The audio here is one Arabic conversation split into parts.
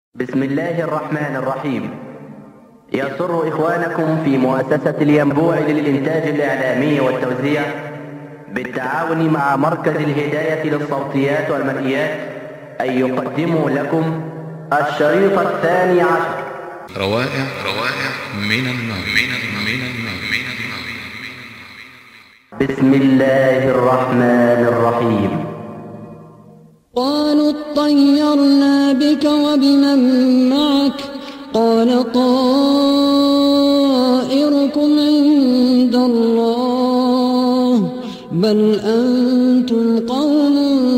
بسم الله الرحمن الرحيم. يسر إخوانكم في مؤسسة الينبوع للإنتاج الإعلامي والتوزيع بالتعاون مع مركز الهداية للصوتيات والمرئيات أن يقدموا لكم الشريط 12. روائع من النار. بسم الله الرحمن الرحيم. قالوا اطيرنا بك وبمن معك قال طائركم عند الله بل أنتم قوم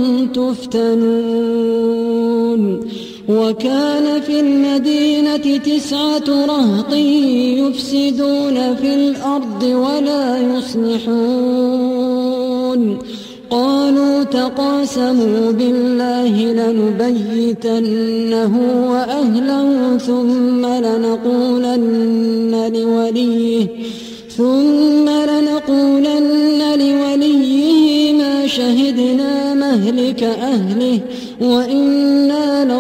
تفتنون. وكان في المدينة 9 رهط يفسدون في الأرض ولا يصلحون. قالوا تقاسموا بالله لنبيتنه وأهله ثم لنقولن لوليه ما شهدنا مهلك أهله وإنا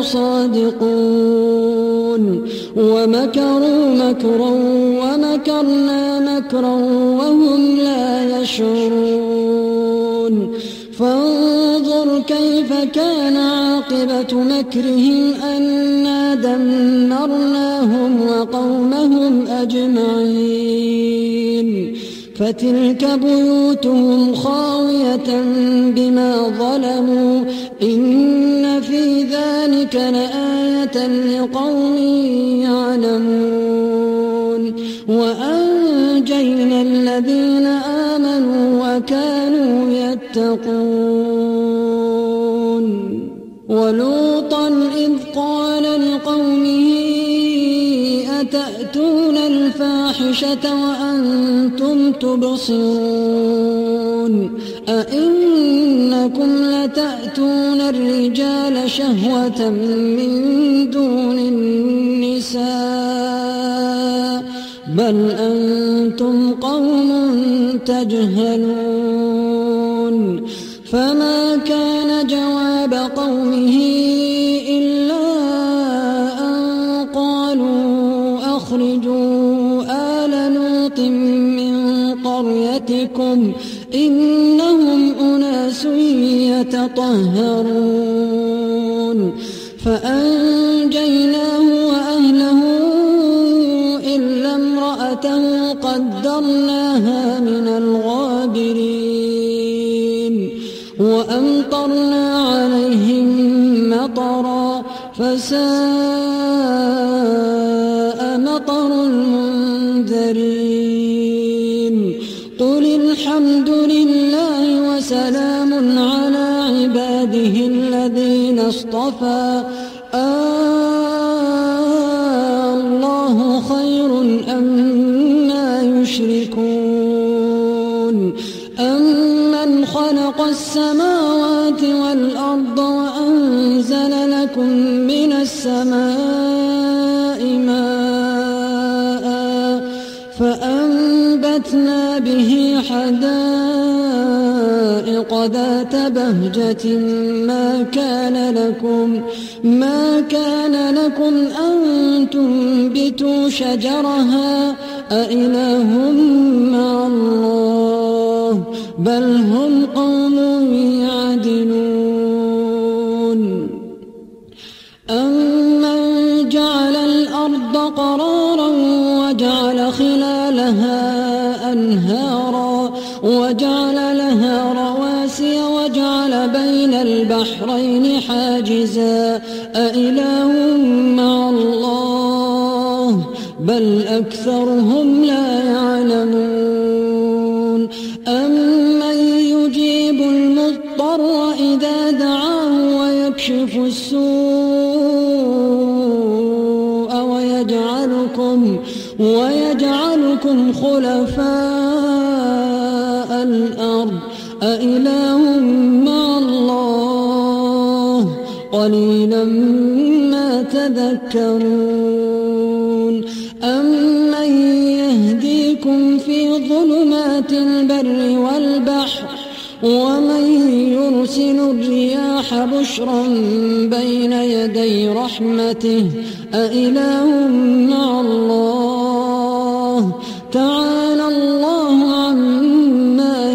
لصادقون. ومكروا مكرا ومكرنا مكرا وهم لا يشعرون. فانظر كيف كان عاقبة مكرهم أنا دمرناهم وقومهم أجمعين. فتلك بيوتهم خاوية بما ظلموا إن في ذلك لآية لقوم يعلمون. وأنجينا الذين آمنوا وكانوا يتقون. ولوطا إذ قال لقومه أتأتون الفاحشة وأنتم تبصرون أئنكم لتأتون الرجال شهوة من دون النساء بل أنتم قوم تجهلون. فما كان جواب قومه إلا أن قالوا أخرجوا آل لوط من قريتكم إنهم أناس يتطهرون. فأنجيناه وأهله إلا امرأته قدرناها من الغابرين. وأمطرنا عليهم مطرا فساء مطر المنذرين. قل الحمد لله وسلام على عباده الذين اصطفى الله خير أما يشركون. أمن خلق السماوات والأرض وأنزل لكم من السماء ماء فأنبتنا به حدائق ذات بهجة ما كان لكم أن تنبتوا شجرها أإله مع الله بل هم قوم يعدلون. أمن جعل الأرض قرارا وجعل خلالها أنهارا وجعل لها رواسي وجعل بين البحرين حاجزا أإله مع الله بل أكثرهم لا يعلمون. أمن يجيب المضطر إذا دعاه ويكشف السوء ويجعلكم خلفاء الأرض أإله مع الله قليلا ما تذكرون. أمن يهديكم في ظلمات البر والبحر ومن يرسل الرياح بشرا بين يدي رحمته أإله مع الله تعالى الله عما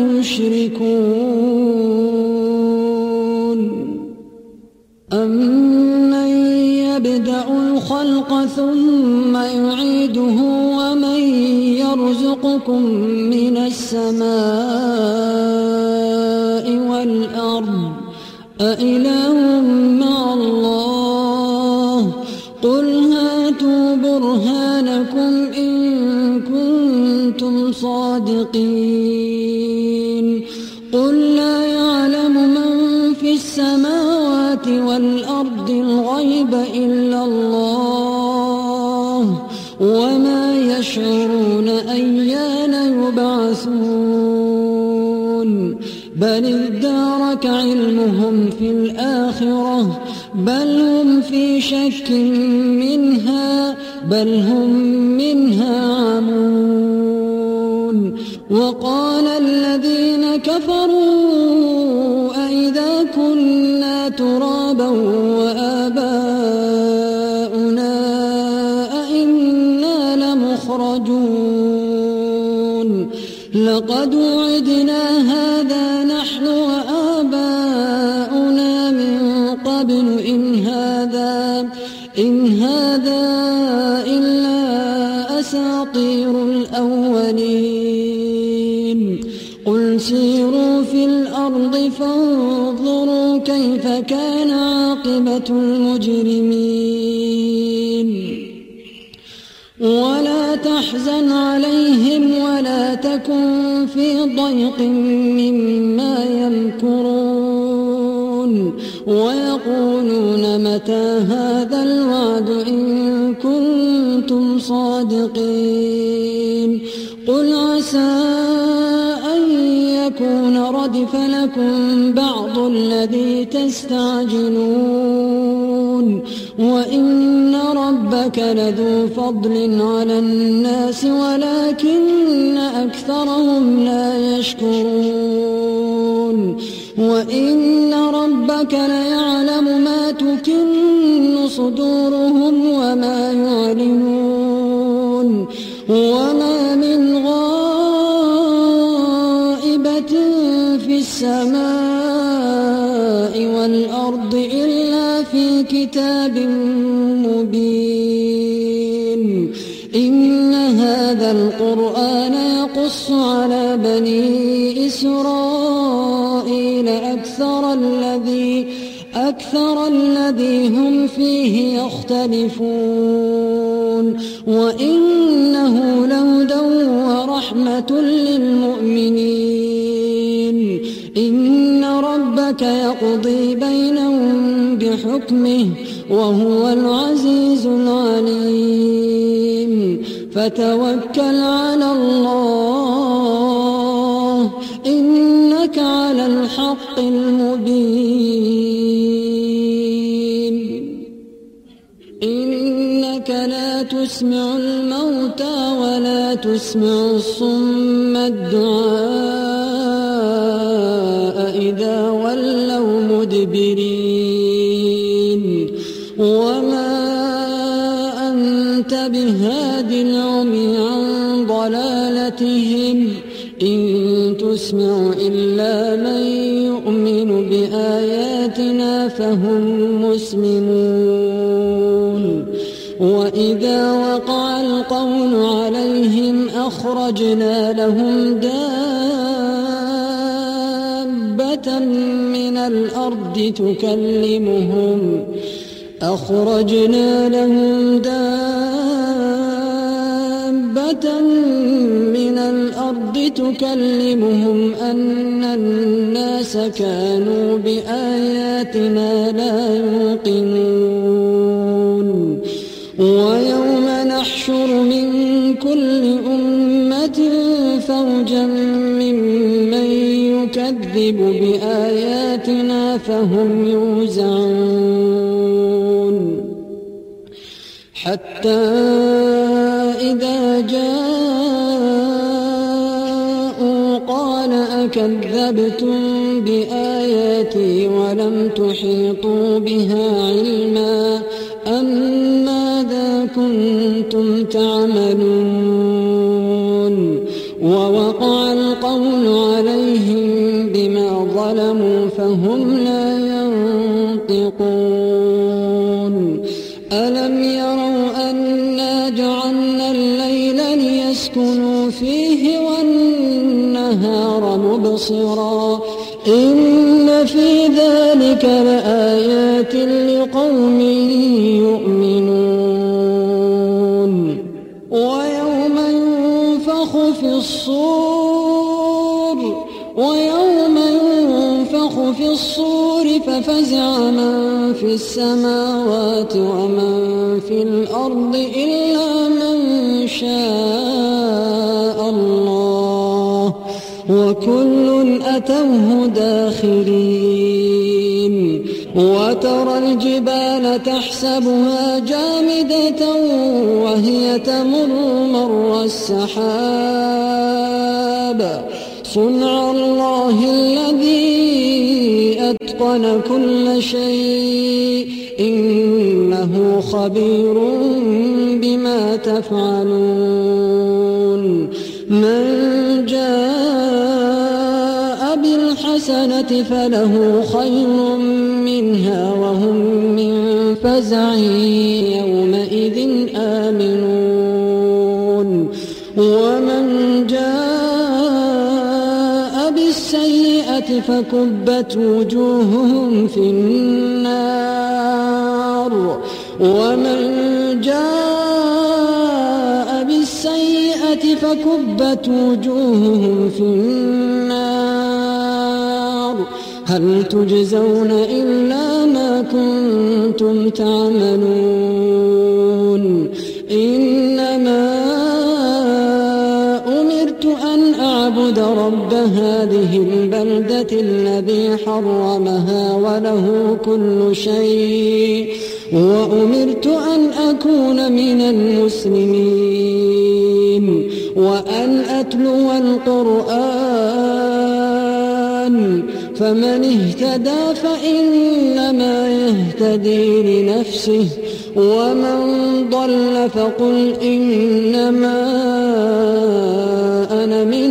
يشركون أمن يبدأ الخلق ثم يعيده ومن يرزقكم من السماء والأرض أإله مع الله قل هاتوا برهانكم إن كنتم صادقين قل لا يعلم من في السماوات والأرض الغيب إلا الله وما يشعرون أيان يبعثون بل ادارك علمهم في الآخرة بل هم في شك منها بل هم منها عمون وقال الذين كفروا أئذا كنا ترابا وآباؤنا أئنا لمخرجون لقد وعدنا هذا نحن وآباؤنا من قبل إن هذا إلا أساطير الأولين قل سيروا في الأرض فانظروا كيف كان عاقبة المجرمين ولا تحزن عليهم ولا تكن في ضيق مما يمكرون ويقولون متى هذا الوعد إن كنتم صادقين قل عسى أن يكون ردف لكم بعض الذي تستعجلون وإن ربك لذو فضل على الناس ولكن أكثرهم لا يشكرون وإن ربك ليعلم ما تكن صدورهم وما يعلنون وما من غائبة في السماء والأرض إلا في كتاب مبين إن هذا القرآن يقص على بني إسرائيل أكثر الذي هم فيه يختلفون وإنه لهدى ورحمة للمؤمنين إن ربك يقضي بينهم بحكمه وهو العزيز العليم فتوكل على الله إنك على الحق المبين إنك لا تسمع الموتى ولا تسمع الصم الدعاء إذا ولوا مدبرين وما أنت بهاد العمي عن ضلالتهم إن تسمع إلا من يؤمن بآياتنا فهم مسلمون وإذا وقع القول عليهم أخرجنا لهم دابة من الأرض تكلمهم أن الناس كانوا بآياتنا لا يوقنون ويوم نحشر من كل أمة فوجا ممن يكذب بآياتنا فهم يوزعون حتى إذا جاءوا قال أكذبتم بآياتي ولم تحيطوا بها علما أم ماذا كنتم تعملون ووقع القول عليهم بما ظلموا فهم لا ينطقون ألم يروا أنا جعلنا الليل ليسكنوا فيه والنهار مبصرا إن في ذلك لآيات لقوم يؤمنون ويوم ينفخ في الصور ففزع من في السماوات ومن في الأرض إلا من شاء الله وكل أتوه داخرين وترى الجبال تحسبها جامدة وهي تمر مر السحاب صنع الله الذي أتقن كل شيء إنه خبير بما تفعلون من جاء بالحسنة فله خير منها وهم من فزع يومئذ آمنون ومن جاء بالسيئة فكبت وجوههم في النار ومن جاء بالسيئة فكبت وجوههم في النار هل تجزون إلا ما كنتم تعملون إنما أمرت أن أعبد رب هذه البلدة الذي حرمها وله كل شيء وأمرت أن أكون من المسلمين وأن أتلو القرآن فمن اهتدى فإنما يهتدي لنفسه ومن ضل فقل إنما أنا من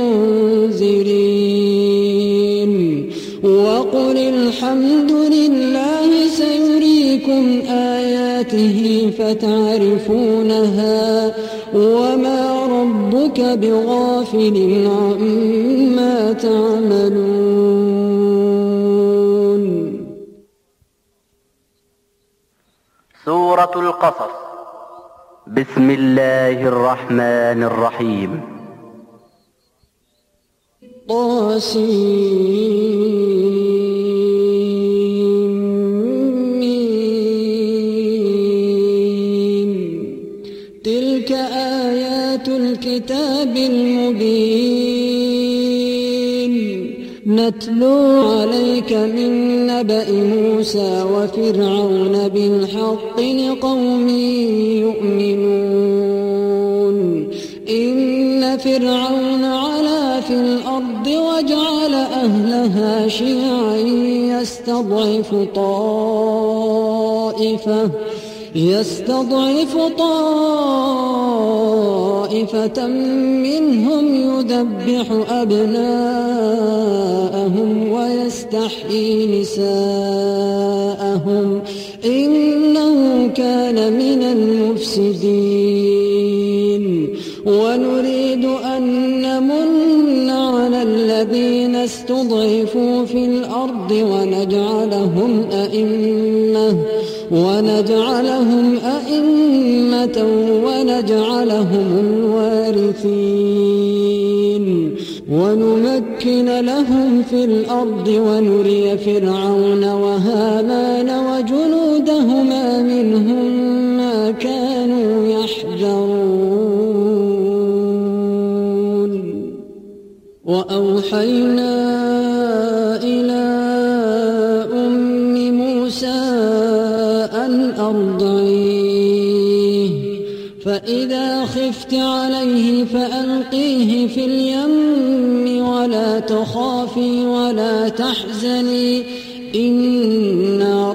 المنذرين وقل الحمد لله سيريكم آياته فتعرفونها وما ربك بغافل عما تعملون. سورة القصص. بسم الله الرحمن الرحيم. تلك آيات الكتاب المبين نتلو عليك من نبأ موسى وفرعون بالحق لقوم يؤمنون إن فرعون علا في الأرض وجعل أهلها شيعا يستضعف طائفة منهم يذبح أبناءهم ويستحيي نساءهم إنه كان من المفسدين ونريد أن نمن على الذين استضعفوا في الأرض ونجعلهم أئمة ونجعلهم الوارثين ونمكن لهم في الأرض ونري فرعون وهامان وجنودهما منهم ما كانوا يحذرون وأوحينا إلى أم موسى أن أرضعيه فإذا خفت عليه فألقيه في اليم ولا تخافي ولا تحزني إنا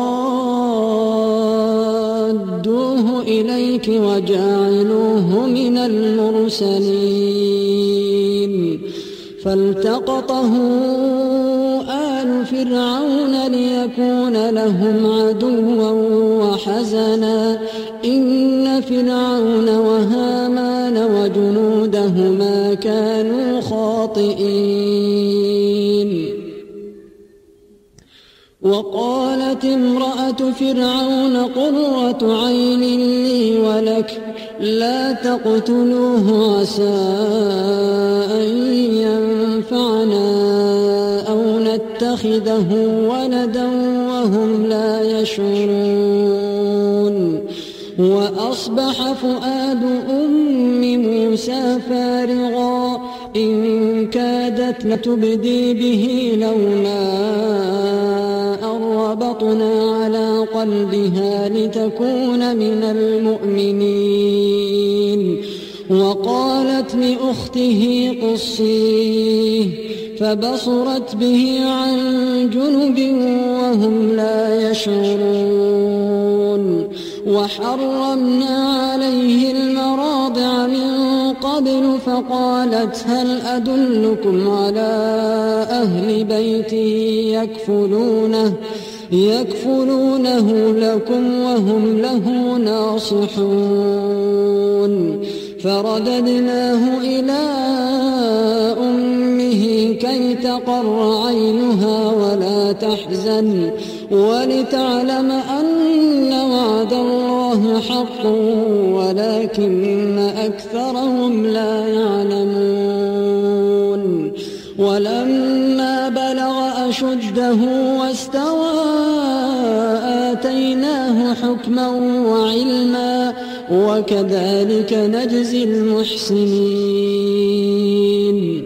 رادوه إليك وجاعلوه من المرسلين فالتقطه آل فرعون ليكون لهم عدوا وحزنا إن فرعون وهامان وجنودهما كانوا خاطئين وقالت امرأة فرعون قرة عين لي ولك لا تقتلوه عسى أن ينفعنا أو نتخذه ولدا وهم لا يشعرون وأصبح فؤاد أم موسى فارغا إن كادت لتبدي به لولا أن ربطنا على قلبها لتكون من المؤمنين وقالت لأخته قصيه فبصرت به عن جنب وهم لا يشعرون وحرمنا عليه المراضع من قبل فقالت هل أدلكم على أهل بيت يكفلونه لكم وهم له ناصحون فرددناه إلى أمه كي تقر عينها ولا تحزن ولتعلم أن وعد الله حق ولكن أكثرهم لا يعلمون ولما بلغ أشده واستوى آتيناه حكما وعلما وكذلك نجزي المحسنين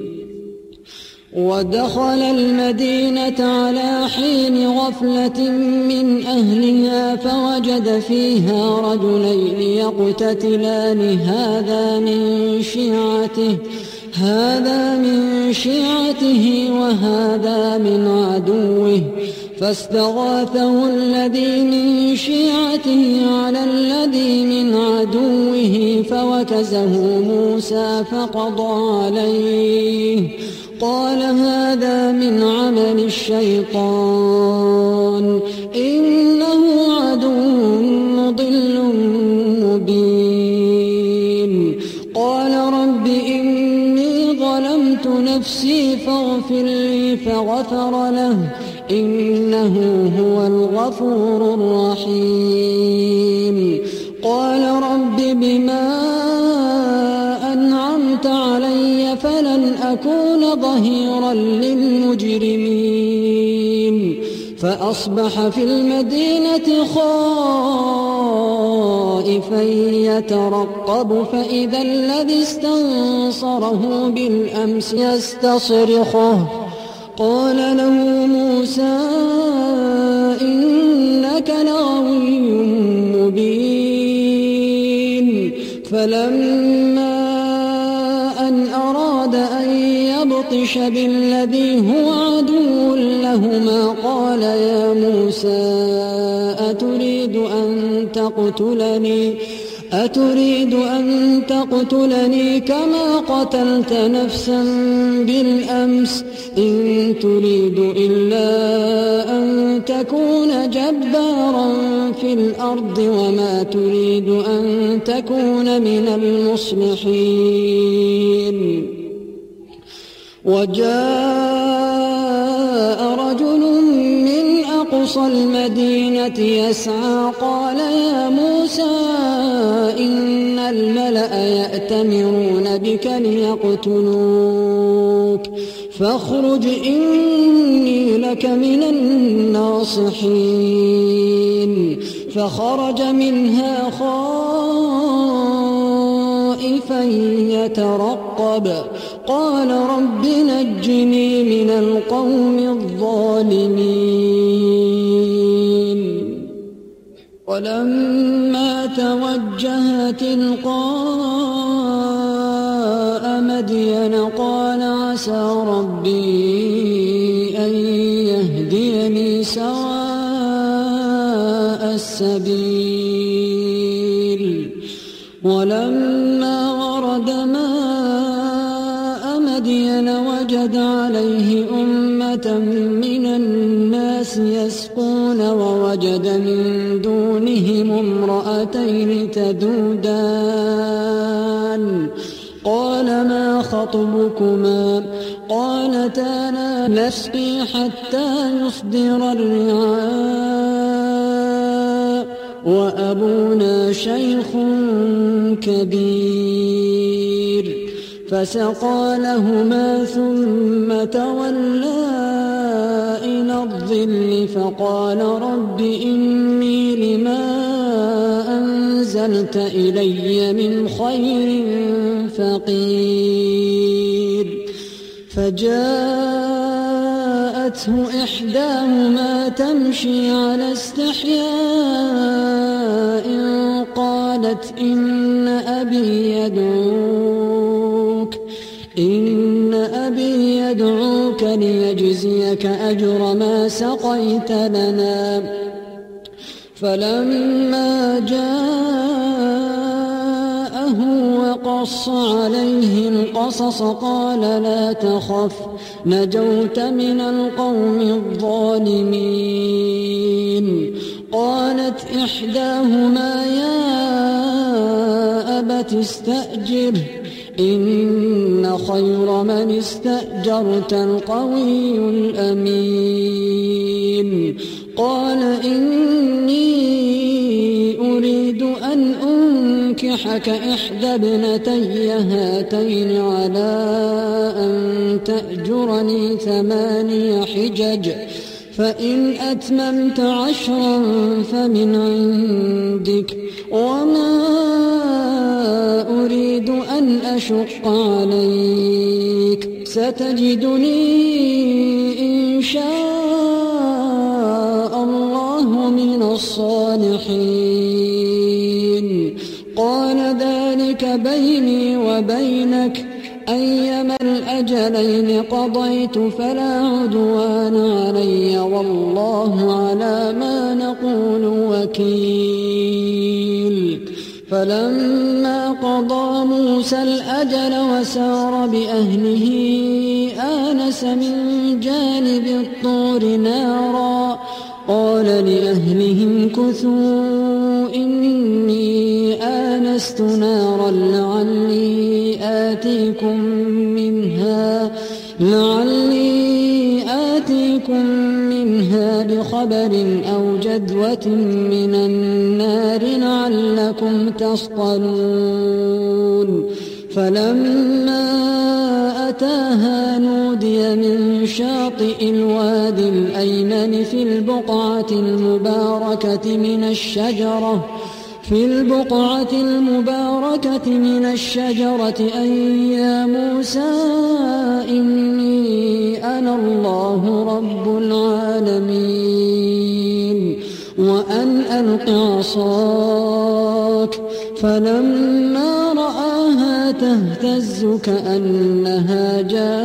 ودخل المدينة على حين غفلة من أهلها فوجد فيها رجلين يقتتلان هذا من شيعته وهذا من عدوه فاستغاثه الذي من شيعته على الذي من عدوه فوكزه موسى فقضى عليه قال هذا من عمل الشيطان إنه عدو مضل مبين قال رب إني ظلمت نفسي فاغفر لي فغفر له إنه هو الغفور الرحيم قال رب بما أنعمت علي فلن أكون ظهيرا للمجرمين فأصبح في المدينة خائفا يترقب فإذا الذي استنصره بالأمس يستصرخه قال له موسى إنك لغوي مبين فلما أن أراد أن يبطش بالذي هو عدو لهما قال يا موسى أتريد أن تقتلني كما قتلت نفسا بالأمس إن تريد إلا أن تكون جبارا في الأرض وما تريد أن تكون من المصلحين وجاء رجل من أقصى المدينة يسعى قال يا موسى إن الملأ يأتمرون بك ليقتلوك فاخرج إني لك من الناصحين فخرج منها خائفا يترقب قال رب نجني من القوم الظالمين ولما توجه تلقاء مدين قال عسى ربي أن يهديني سواء السبيل ولما ورد ماء مدين وجد عليه أمة من الناس يسقون ووجد من دونهم امرأتين تذودان قال ما خطبكما قالتا لا نسقي حتى يصدر الرعاء وأبونا شيخ كبير فسقى لهما ثم تولى إلى الظل فقال رب إني لما أنزلت إلي من خير فقير فجاءته إحداهما تمشي على استحياء قالت إن أبي يدعوك ليجزيك أجر ما سقيت لنا فلما جاءه وقص عليه القصص قال لا تخف نجوت من القوم الظالمين قالت إحداهما يا أبت استأجره إن خير من استأجرت القوي الأمين قال إني أريد أن أنكحك إحدى ابنتي هاتين على أن تأجرني 8 حجج فإن أتممت 10 فمن عندك وما أريد أن أشق عليك ستجدني إن شاء الله من الصالحين قال ذلك بيني وبينك أيما الأجلين قضيت فلا عدوان علي والله على ما نقول وكيل فلما قضى موسى الأجل وسار بأهله آنس من جانب الطور نارا قال لأهلهم كثوا إني آنست نارا لعلي آتيكم منها بخبر أو جذوة من النار لعلكم تصطلون فلما أتاها نودي من شاطئ الوادي الأيمن في البقعة المباركة من الشجرة أن يا موسى إني أنا الله رب العالمين وأن ألق عصاك فلما رآها تهتز كأنها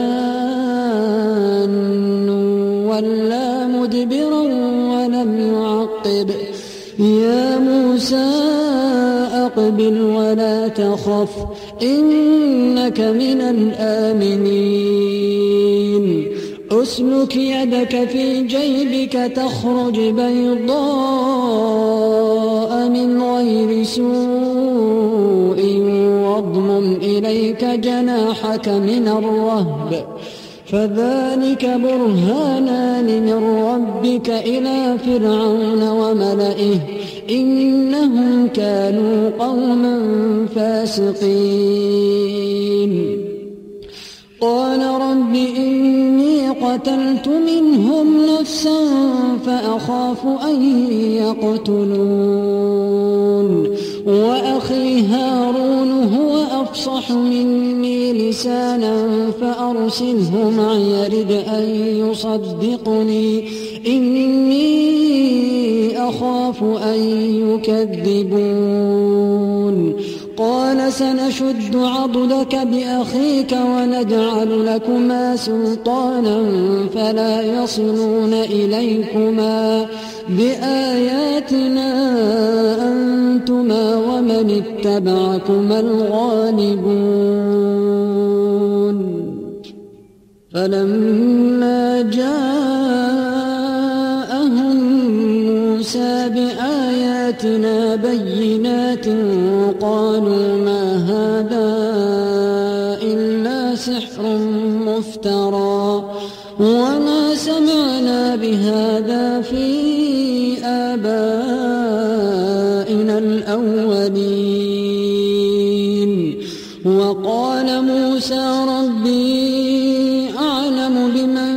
جان ولا مدبرا ولم يعقب يا موسى أقبل ولا تخف إنك من الآمنين أسلك يدك في جيبك تخرج بيضاء من غير سوء واضمم إليك جناحك من الرهب فذلك برهانان من ربك إلى فرعون وملئه إنهم كانوا قوما فاسقين قال رب إني قتلت منهم نفسا فأخاف أن يقتلون وأخي هارون هو أفصح مني لسانا فأرسله معي يرد أن يصدقني إني أخاف أن يكذبون قال سنشد عضدك بأخيك ونجعل لكما سلطانا فلا يصلون إليكما بآياتنا أنتما ومن اتبعكما الغالبون فلما جاءهم موسى بآياتنا بينات قالوا ما هذا إلا سحر مفترى وما سمعنا بهذا في آبائنا الأولين وقال موسى ربي أعلم بمن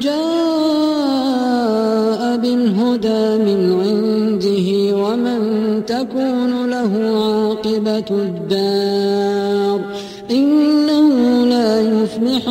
جاء بالهدى من عنده ومن تكون له عاقبة الدار إنه لا يفلح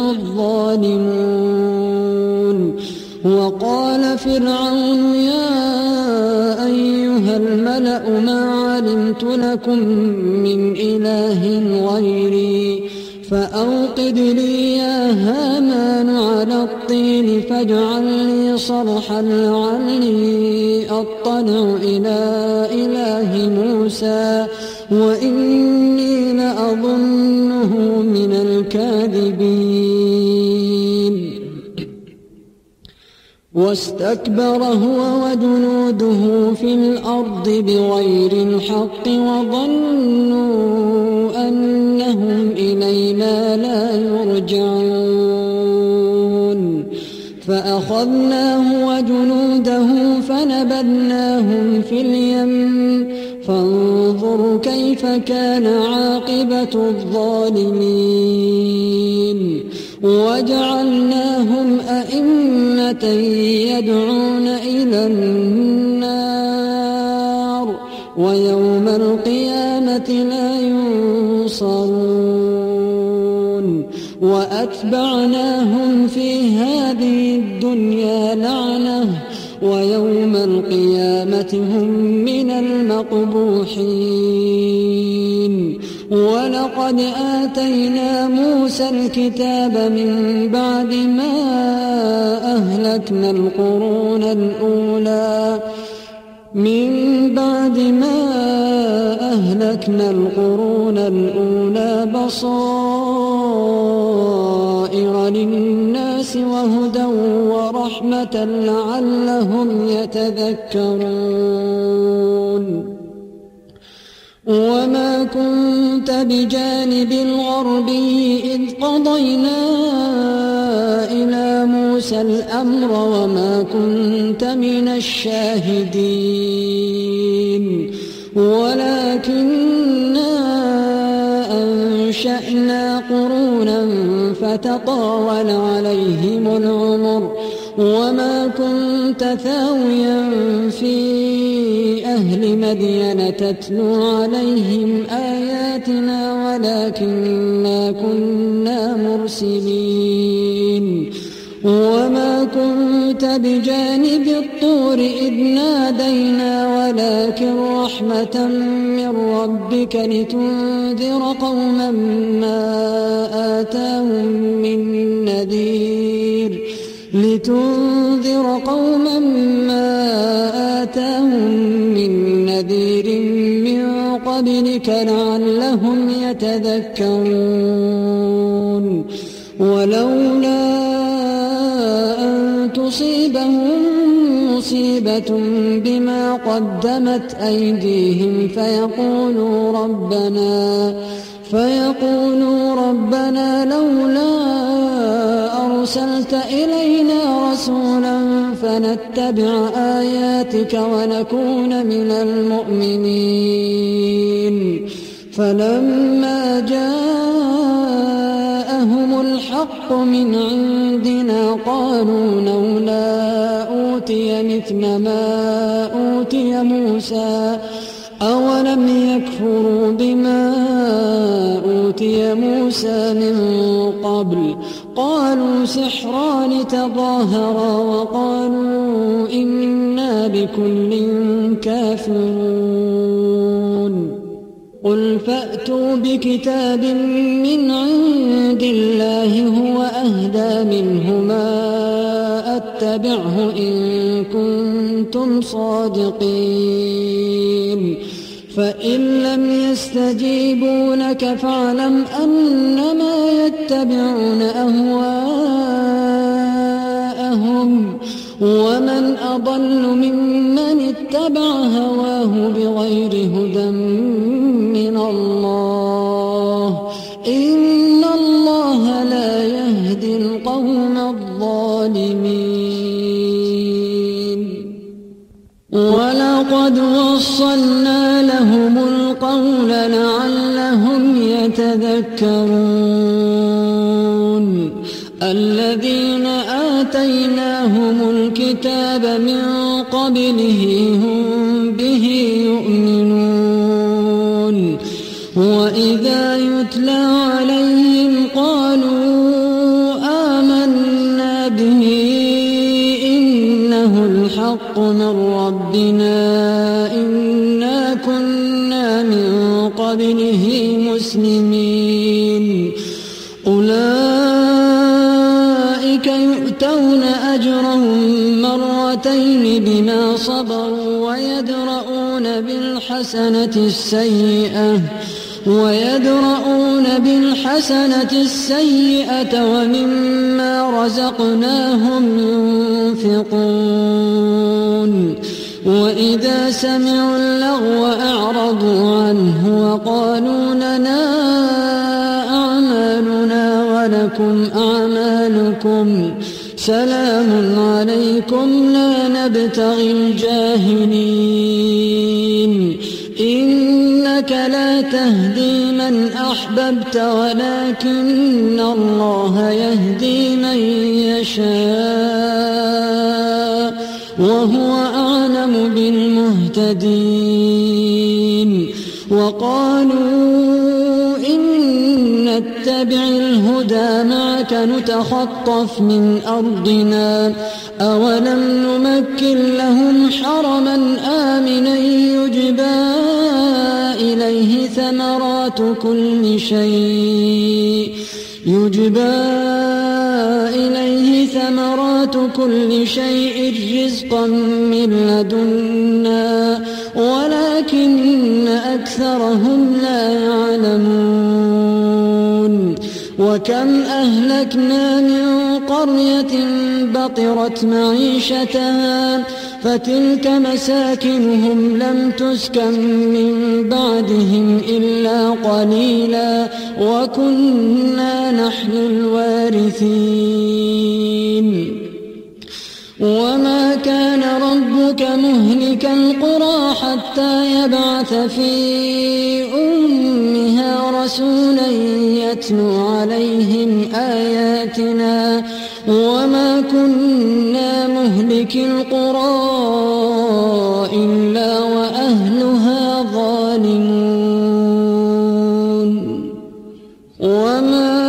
الظالمون وقال فرعون يا أيها الملأ ما علمت لكم من إله غيري فأوقد لي يا هامان على الطين فاجعل لي صرحا لعلي أطلع إلى إله موسى وإني لأظنه من الكاذبين واستكبر هو وجنوده في الأرض بغير الحق وظنوا أنهم إلينا لا يرجعون فأخذناه وجنوده فنبذناهم في اليم فانظر كيف كان عاقبة الظالمين وجعلناهم أئمة يدعون إلى النار ويوم القيامة لا ينصرون وأتبعناهم في هذه الدنيا لعنة ويوم القيامة هم من المقبوحين ولقد آتينا موسى الكتاب من بعد ما أهلكنا القرون الأولى بصائر للناس وهدى ورحمة لعلهم يتذكرون وما كنت بجانب الغربي إذ قضينا إلى موسى الأمر وما كنت من الشاهدين ولكننا أنشأنا قرونا فتطاول عليهم العمر وما كنت ثاويا في أهل مدين تتلو عليهم آياتنا ولكننا كنا مرسلين وما كنت بجانب الطور إذ نادينا ولكن رحمة من ربك لتنذر قوما ما آتاهم من نذير من قبلك لعلهم يتذكرون ولولا أن تصيبهم مصيبة بما قدمت أيديهم فيقولوا ربنا لولا أرسلت إلينا رسولا فنتبع آياتك ونكون من المؤمنين فلما جاءهم الحق من عندنا قالوا لولا أوتي مثل ما أوتي موسى أولم يكفروا بما أوتي موسى من قبل قالوا سحران تظاهرا وقالوا إنا بكل كافرون قل فأتوا بكتاب من عند الله هو أهدى منهما أتبعه إن كنتم صادقين فإن لم يستجيبوا لك فاعلم أنما يتبعون أهواءهم ومن أضل ممن اتبع هواه بغير هدى من الله إن الله لا يهدي القوم الظالمين ولقد وصلنا لهم القول لعلهم يتذكرون الذين آتيناهم الكتاب من قبله هم به يؤمنون وإذا يتلى عليهم قالوا آمنا به إنه الحق من ربنا إنا كنا من قبله مسلمين أولئك يؤتون أجرهم مرتين بما صبروا ويدرؤون بالحسنة السيئة ومما رزقناهم ينفقون وإذا سمعوا اللغو أعرضوا عنه وقالوا لنا أعمالنا ولكم أعمالكم سلام عليكم لا نبتغي الجاهلين إنك لا تهدي من أحببت ولكن الله يهدي من يشاء وهو أعلم بالمهتدين وقالوا إن نتبع الهدى معك نتخطف من أرضنا أولم نمكن لهم حرما آمنا يجبى إليه ثمرات كل شيء رزقا من لدنا ولكن أكثرهم لا يعلمون وكم أهلكنا من قرية بطرت معيشتها فتلك مساكنهم لم تسكن من بعدهم إلا قليلا وكنا نحن الوارثين وما كان ربك مهلك القرى حتى يبعث في أمها رسولا يتلو عليهم آياتنا وما كنا مهلك القرى إلا وأهلها ظالمون وما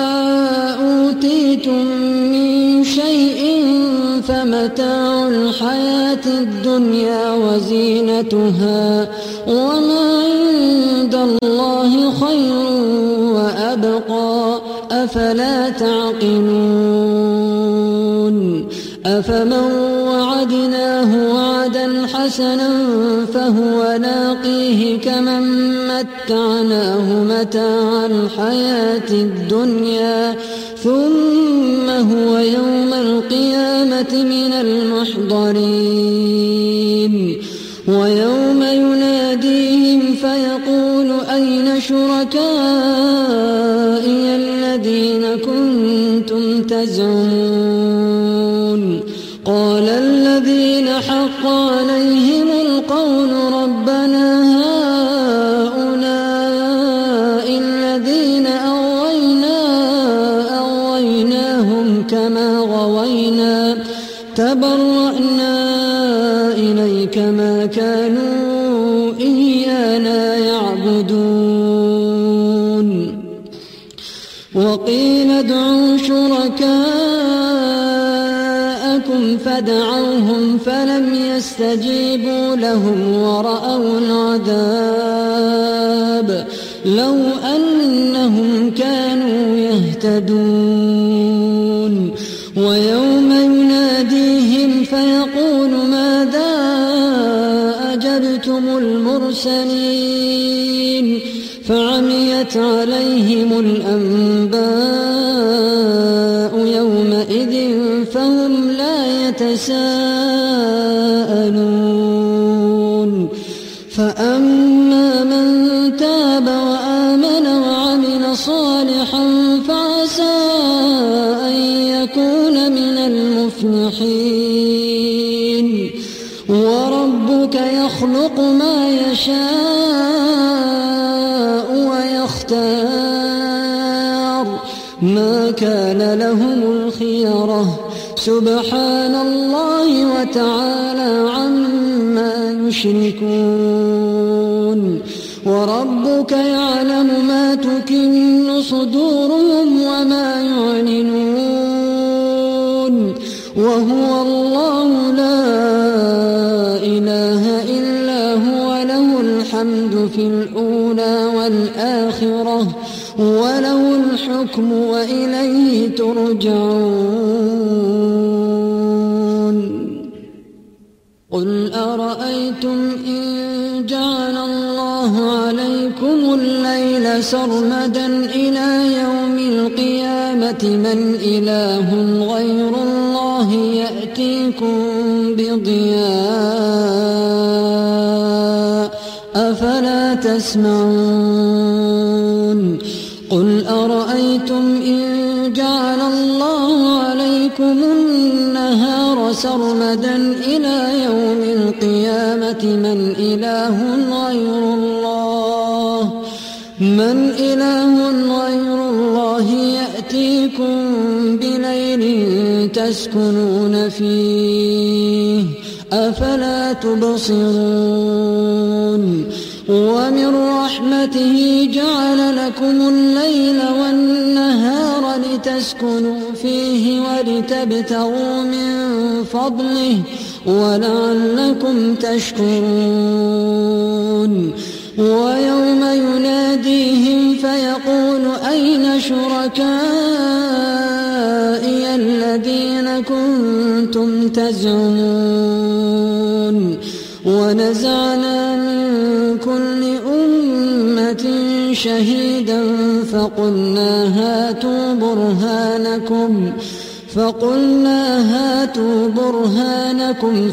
أوتيتم من شيء فمتاع الحياة الدنيا وزينتها وما عند الله خير وأبقى أفلا تعقلون أفمن وعدناه وعدا حسنا فهو لاقيه كمن متعناه متاع الحياة الدنيا ثم هو يوم القيامة من المحضرين ويوم يناديهم فيقول أين شركائي الذين كنتم تزعمون قال الذين حق عليهم القول ربنا هؤلاء الذين أغويناهم كما غوينا تبرأنا إليك ما كانوا إيانا يعبدون وقيل ادعوا شركاءكم فدعوهم فلم يستجيبوا لهم ورأوا العذاب لو أنهم كانوا يهتدون ويوم يناديهم فيقول ماذا أجبتم المرسلين فعميت عليهم الأنباء يومئذ فهم لا يتساءلون فأما من تاب وآمن وعمل صالحا فعسى أن يكون من المفلحين وربك يخلق ما يشاء ويختار ما كان لهم الخيرة سبحان الله وتعالى عما يشركون وربك يعلم ما تكن صدورهم وما يعلنون وهو الله لا إله إلا هو له الحمد في الأولى والآخرة وله الحكم وإليه ترجعون قل أرأيتم إن جعل الله عليكم الليل سرمدا إلى يوم القيامة من إله غير الله يأتيكم بضياء أفلا تسمعون قل أرأيتم إن جعل الله عليكم النهار سرمدا إلى يوم القيامة من إله غير الله يأتيكم بليل تسكنون فيه أفلا تبصرون ومن رحمته جعل لكم الليل والنهار لتسكنوا فيه ولتبتغوا من فضله ولعلكم تشكرون ويوم يناديهم فيقول أين شركائي الذين كنتم تزعمون ونزعنا من كل أمة شهيدا فقلنا هاتوا برهانكم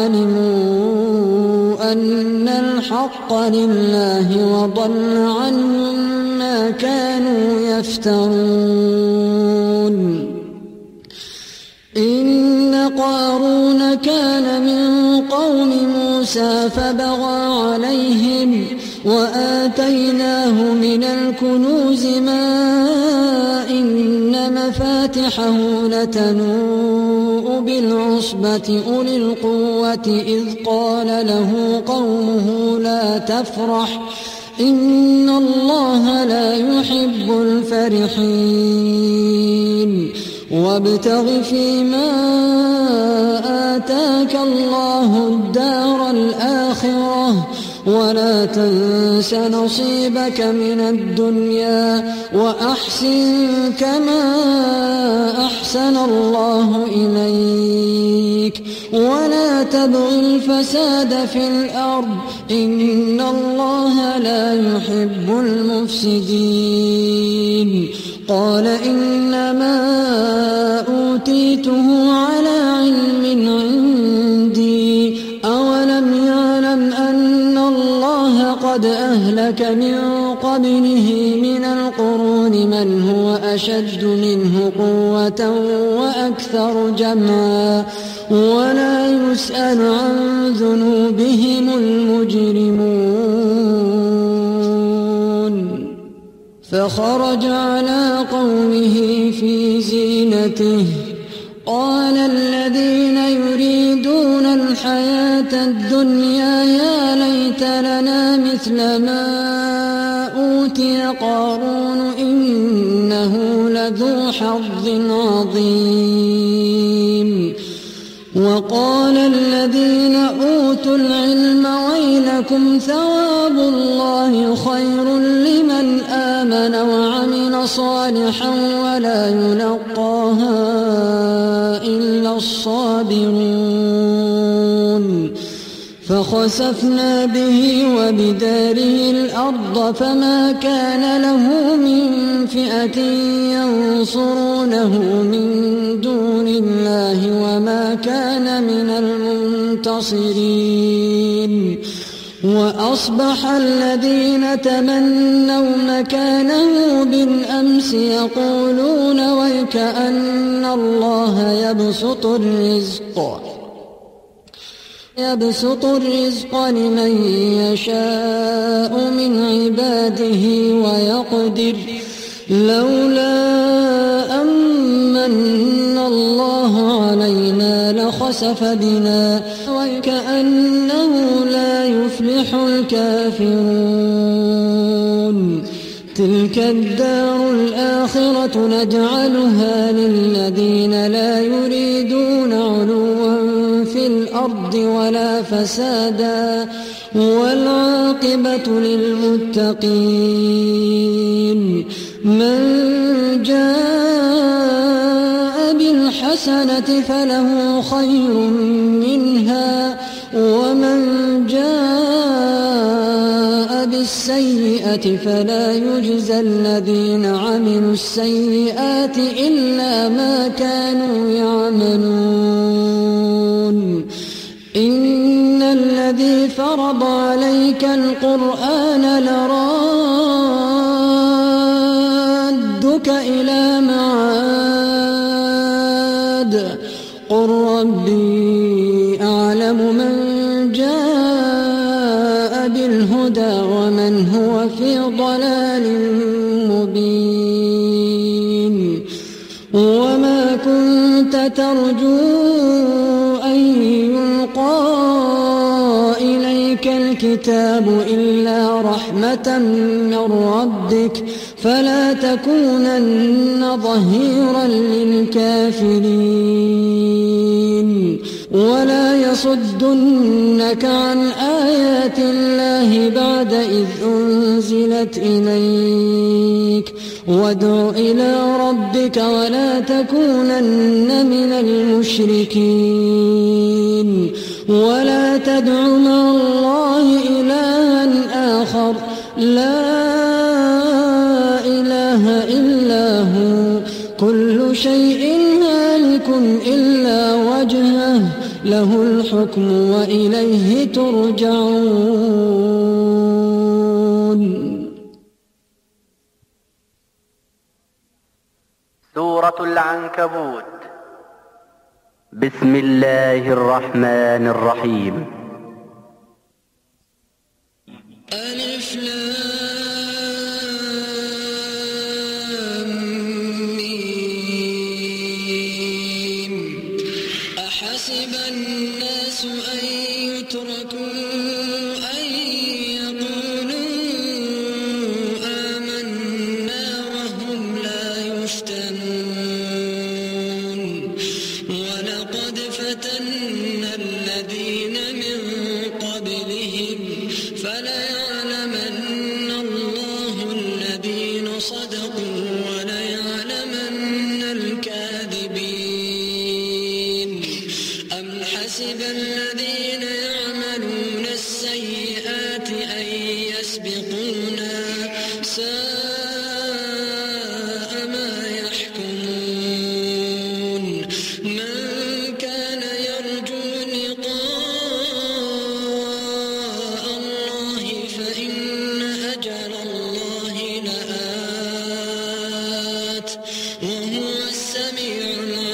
فعلموا أن الحق لله وضل عنهم ما كانوا يفترون إن قارون كان من قوم موسى فبغى عليهم وآتيناه من الكنوز ما إن مفاتحه لتنوء بالعصبة أولي القوة إذ قال له قومه لا تفرح إن الله لا يحب الفرحين وابتغ فيما آتاك الله الدار الآخرة ولا تنس نصيبك من الدنيا وأحسن كما أحسن الله إليك ولا تبغ الفساد في الأرض إن الله لا يحب المفسدين قال إنما أوتيته على علم عندي أولم يعلم أن الله قد أهلك من قبله من القرون من هو أشد منه قوة وأكثر جمعا ولا يسأل عن ذنوبهم المجرمون فخرج على قومه في زينته قال الذين يريدون الحياة الدنيا يا ليت لنا مثل ما أوتي قارون إنه لذو حظ عظيم وقال الذين أوتوا العلم ويلكم لكم ثواب الله خير لمن آمن وعمل صالحا ولا يلقاها إلا الصابرون فخسفنا به وبداره الأرض فما كان له من فئة ينصرونه من دون الله وما كان من المنتصرين وأصبح الذين تمنوا مكانه بالأمس يقولون ويكأن الله يبسط الرزق لمن يشاء من عباده ويقدر لولا أمن الله علينا لخسف بنا وكأنه لا يفلح الكافرون تلك الدار الآخرة نجعلها للذين لا يريدون علوا في الأرض ولا فسادا والعاقبة للمتقين من جاء بالحسنة فله خير منها ومن جاء بالسيئة فلا يجزى الذين عملوا السيئات إلا ما كانوا يعملون إن الذي فرض عليك القرآن لرادك إلى معاد قل ربي أعلم من جاء بالهدى ومن هو في ضلال مبين وما كنت ترجو أن يلقى إليك الكتاب إلا رحمة من ربك فلا تكونن ظهيرا للكافرين ولا يصدنك عن آيات الله بعد إذ أنزلت إليك وادع إلى ربك ولا تكونن من المشركين ولا تدع مع الله إلها آخر لا إله إلا هو كل شيء هالك إلا وجهه له الحكم وإليه ترجعون. سورة العنكبوت. بسم الله الرحمن الرحيم. ألف لام ميم أحسب الناس أن يتركوا أن يقولوا آمنا وهم لا يفتنون ولقد فتنا الذين من قبلهم فليعلمن الله الذين صدقوا وليعلمن الكاذبين أم حسب الذين يعملون السيئات أن يسبقونا ساء ما يحكمون من كان يرجو لقاء الله فإن أجل الله لآت وهو السميع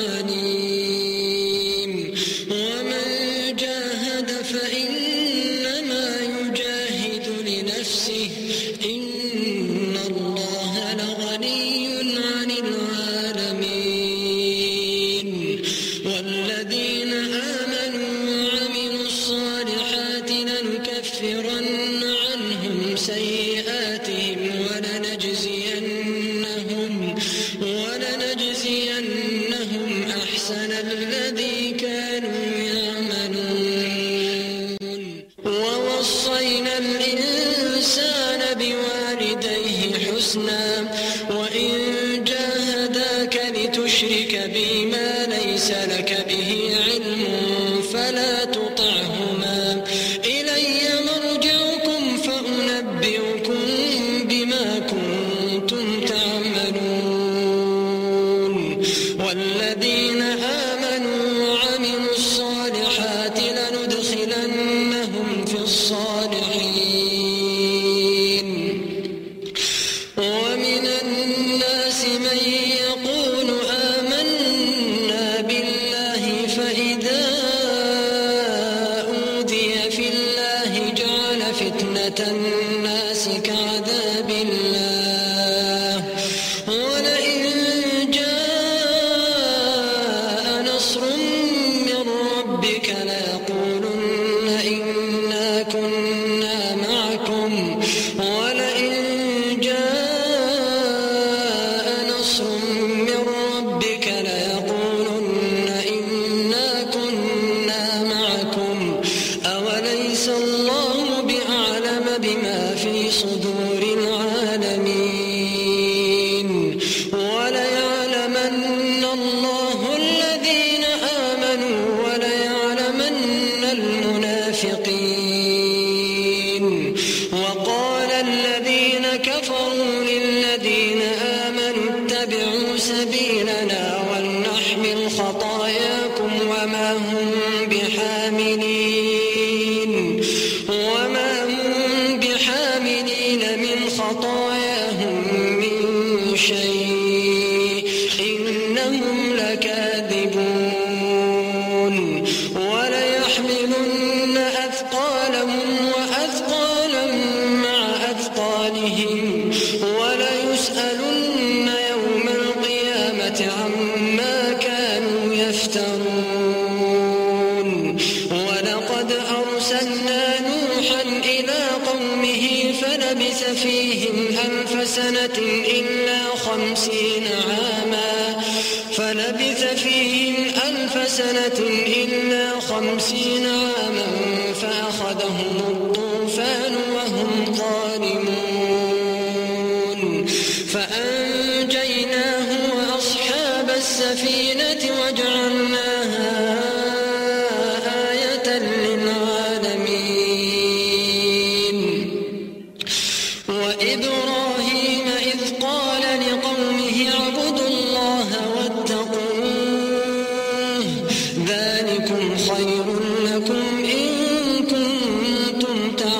العليم ومن جاهد فإنما يجاهد لنفسه إن الله لغني عن العالمين والذين آمنوا وعملوا الصالحات لنكفرن عنهم سيئاتهم ولنجزينهم أحسن الذي كانوا يعملون ووصينا والديه حسنا وإن جاهداك لتشرك بي ما ليس لك به علم فلا تطعهما إلي مرجعكم فأنبئكم بما كنتم تعملون والذين آمنوا وعملوا الصالحات لندخلنهم في الصالحين ومن الناس من يقول آمنا بالله فإذا أوذي في الله جعل فتنة الناس كعذاب الله ولئن جاء نصر من ربك ليقولن إنا كنا معكم ولئن جاء نصر من ربك ليقولن إنا كنا معكم أوليس الله بأعلم بما في صدور العالمين وليعلمن الله الذين آمنوا وليعلمن المنافقين وقال الذين كفروا للذين آمنوا اتبعوا سبيلنا ولنحمل خطاياكم وما هم بحاملين من خطاياهم من شيء إنهم لكاذبون وليحملن أثقالهم وأثقالا مع أثقالهم وليسألن يوم القيامة عما كانوا يفترون ولقد أرسلنا نوحا إلى قومه فلبث فيهم ألف سنة إلا 50 عاما فأخذهم الطوفان وهم ظالمون فأنجيناه وأصحاب السفينة وجعلناها آية للعالمين وإبراهيم إذ قال لقومه اعبدوا الله واتقوه ذلكم خير لكم إن كنتم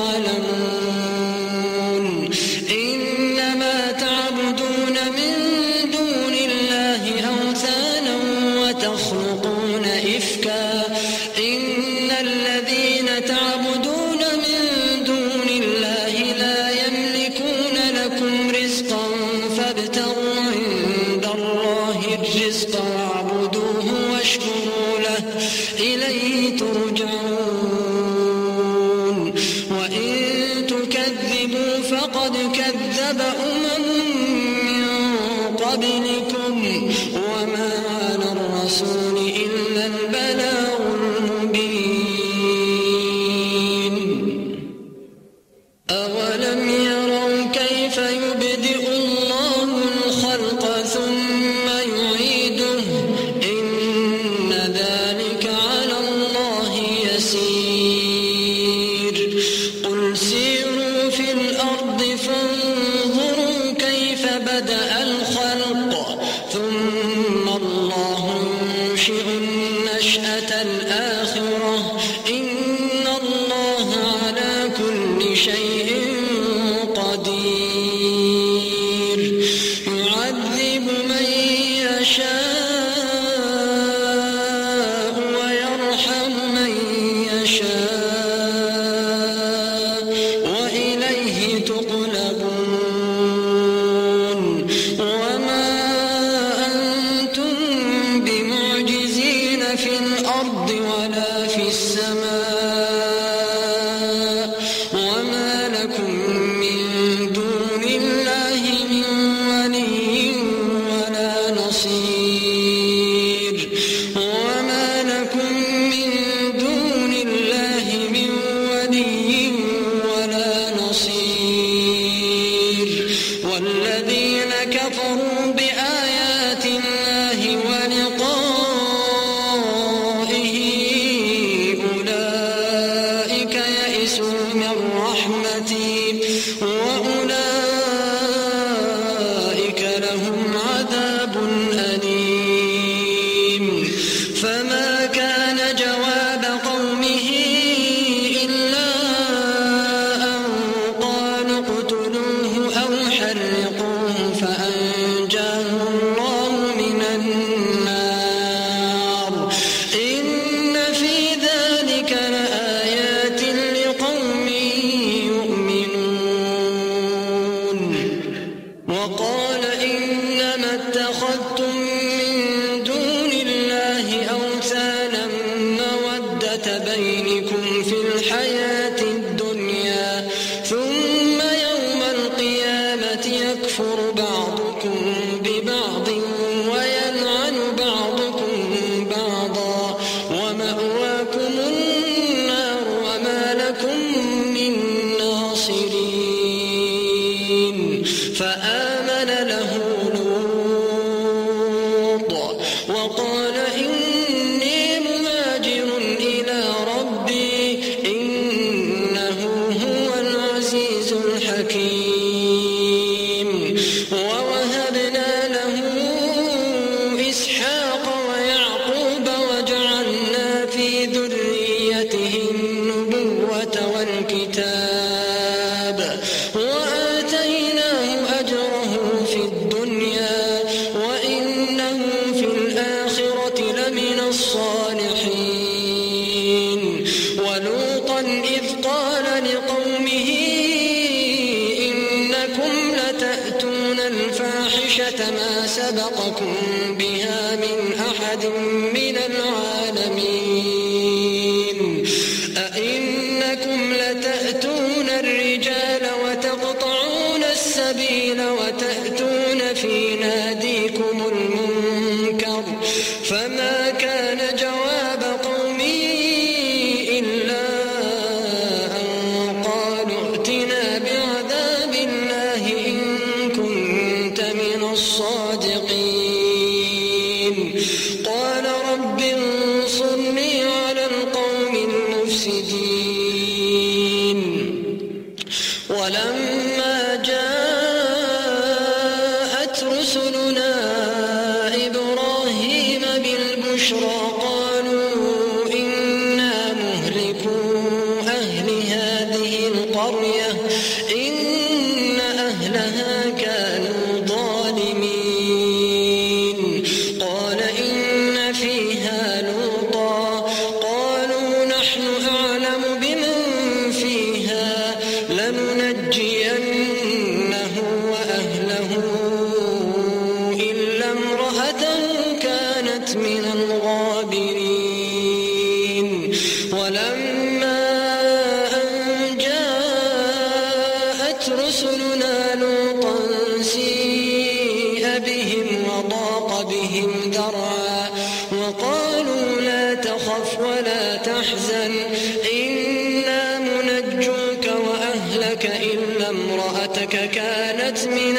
تعلمون إنما تعبدون من دون الله أوثانا وتخلقون إفكا إن الذين تعبدون من دون الله لا يملكون لكم رزقا فابتغوا عند الله الرزق واعبدوه واشكروا له إليه ترجعون وإن تكذبوا فقد كذب من قبلكم وما على الرسول إلا البلاغ المبين أولم يروا كيف يبدئ الله الخلق ثم يعيده إن ذلك على الله يسير قل سيروا في الأرض فانظروا كيف بدأ الخلق ثم الله ينشئ النشأة الآخرة إن الله على كل شيء قدير والذين كفروا بآيات الله ولقائه أولئك يئسوا من رحمتي وأولئك لهم عذاب أليم فما كان جواب قومه إلا أن قالوا اقتلوه أو حرقوه فأنجاه الله من النار إن في ذلك لآيات لقوم يؤمنون وقال إنما اتخذتم من دون الله أوثانا مودة بينكم في الحياة الدنيا ثم يوم القيامة يكفر بعضكم ببعض ويلعن بعضكم بعضا ومأواكم النار وما لكم من ناصرين فآمن له لوط وقال إني مهاجر إلى ربي إنه هو العزيز الحكيم ووهبنا له إسحاق ويعقوب وجعلنا في ذريته النبوة والكتاب وآتيناه أجره في الدنيا وإنه في الآخرة لمن الصالحين ولوطا إذ قال لقومه إنكم لتأتون الفاحشة ما سبقكم بها من أحد من العالمين أئنكم لتأتون الرجال وتقطعون السبيل وتأتون في ناديكم المنكر فما كان جواب قومه إلا أن قالوا ائتنا بعذاب الله إن كنت من الصادقين قال رب انصرني على القوم المفسدين ولما جاءت رسلنا إبراهيم بالبشرى قالوا إنا مهلكو أهل هذه القرية إن أهلها كانوا ظالمين قال إن فيها لوطا قالوا نحن أعلم بمن فيها لننجينه وأهله إلا امرأته كانت من الغابرين ولما أن جاءت رسلنا لوطا سيء بهم وضاق بهم ذرعا وقالوا لا تخف ولا تحزن إنا منجوك وأهلك إلا امرأتك كانت من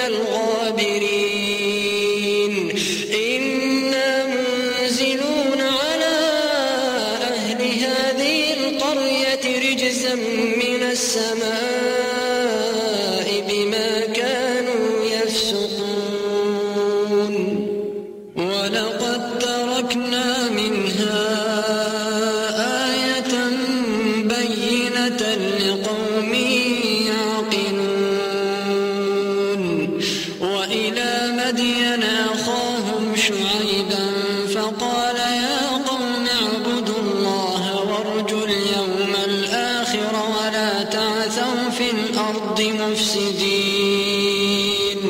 الغابرين إنا منزلون على أهل هذه القرية رجزا من السماء بما كانوا يفسقون ولقد تركنا منها آية بينة لقوم يعقلون وإلى مدين أخاهم شعيبا فقال يا قوم اعبدوا الله وارجوا اليوم الآخر ولا تعثوا في الأرض مفسدين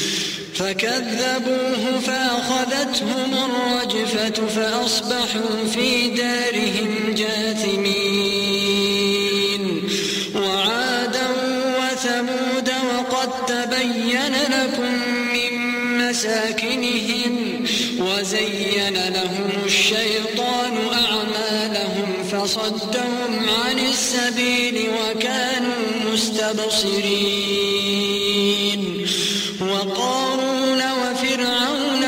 فكذبوه فأخذتهم الرجفة فأصبحوا في دارهم جاثمين وعادا وثمود وقد تبين لكم من مساكنهم وزين لهم الشيطان أعمالهم فصدهم عن السبيل وكانوا مستبصرين وقارون وفرعون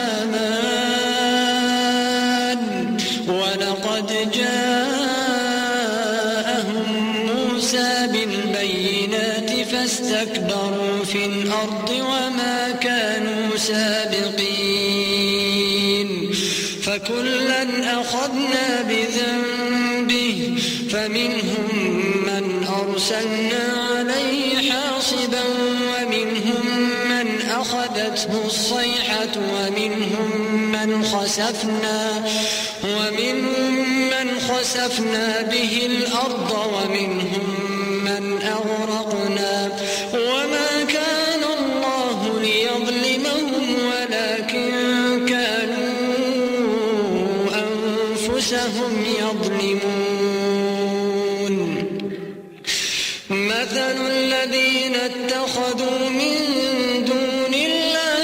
وهامان ولقد جاءهم موسى بالبينات فاستكبروا في الأرض وما كانوا سابقين فكلا أخذنا بذنبه فمنهم من أرسلنا عليه حاصبا ومنهم من أخذته الصيحة ومنهم من خسفنا به الأرض ومنهم من أغرقنا وما كان الله ليظلمهم ولكن كانوا أنفسهم يظلمون مثل الذين اتخذوا من دون الله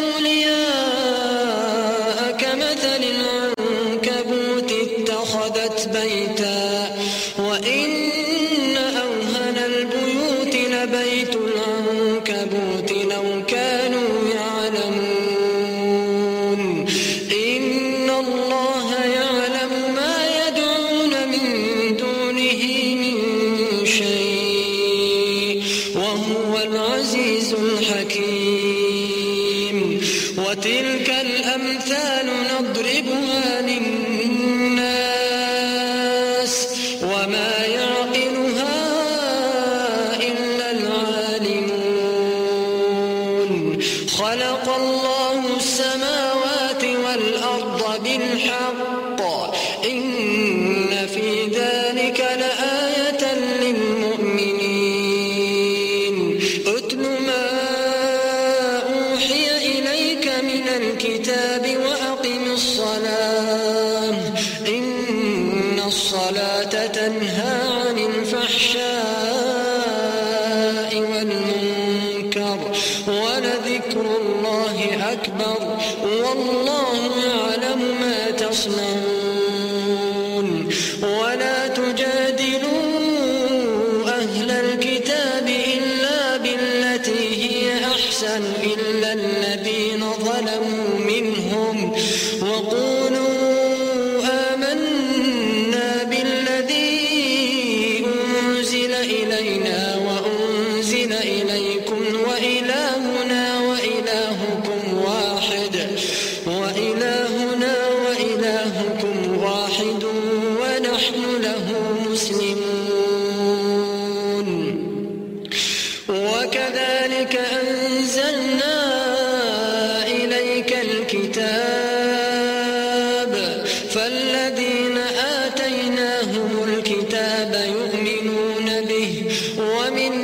أولياء كمثل العنكبوت اتخذت بيتا وإن أوهن البيوت لبيت العنكبوت لو كانوا يعلمون إن الله يعلم ما يدعون من دونه من شيء وهو العزيز الحكيم وتلك الأمثال نضربها للناس وما يعقلها إلا العالمون خلق الله السماوات والأرض بالحق إن في ذلك لآية للمؤمنين اتل ما أوحي إليك من الكتاب وأقم الصلاة إن الصلاة تنهى عن الفحشاء والمنكر ولذكر الله أكبر والله يعلم ما تصنعون ولا تجادلوا أهل الكتاب إلا بالتي هي أحسن إلا الذين ظلموا منهم وقولوا آمنا بالذي أنزل إلينا وأنزل إليكم وإلهنا وإلهكم واحد ونحن له مسلمون وكذلك أنزلنا إليك الكتاب فالذين آتيناهم الكتاب يؤمنون به ومن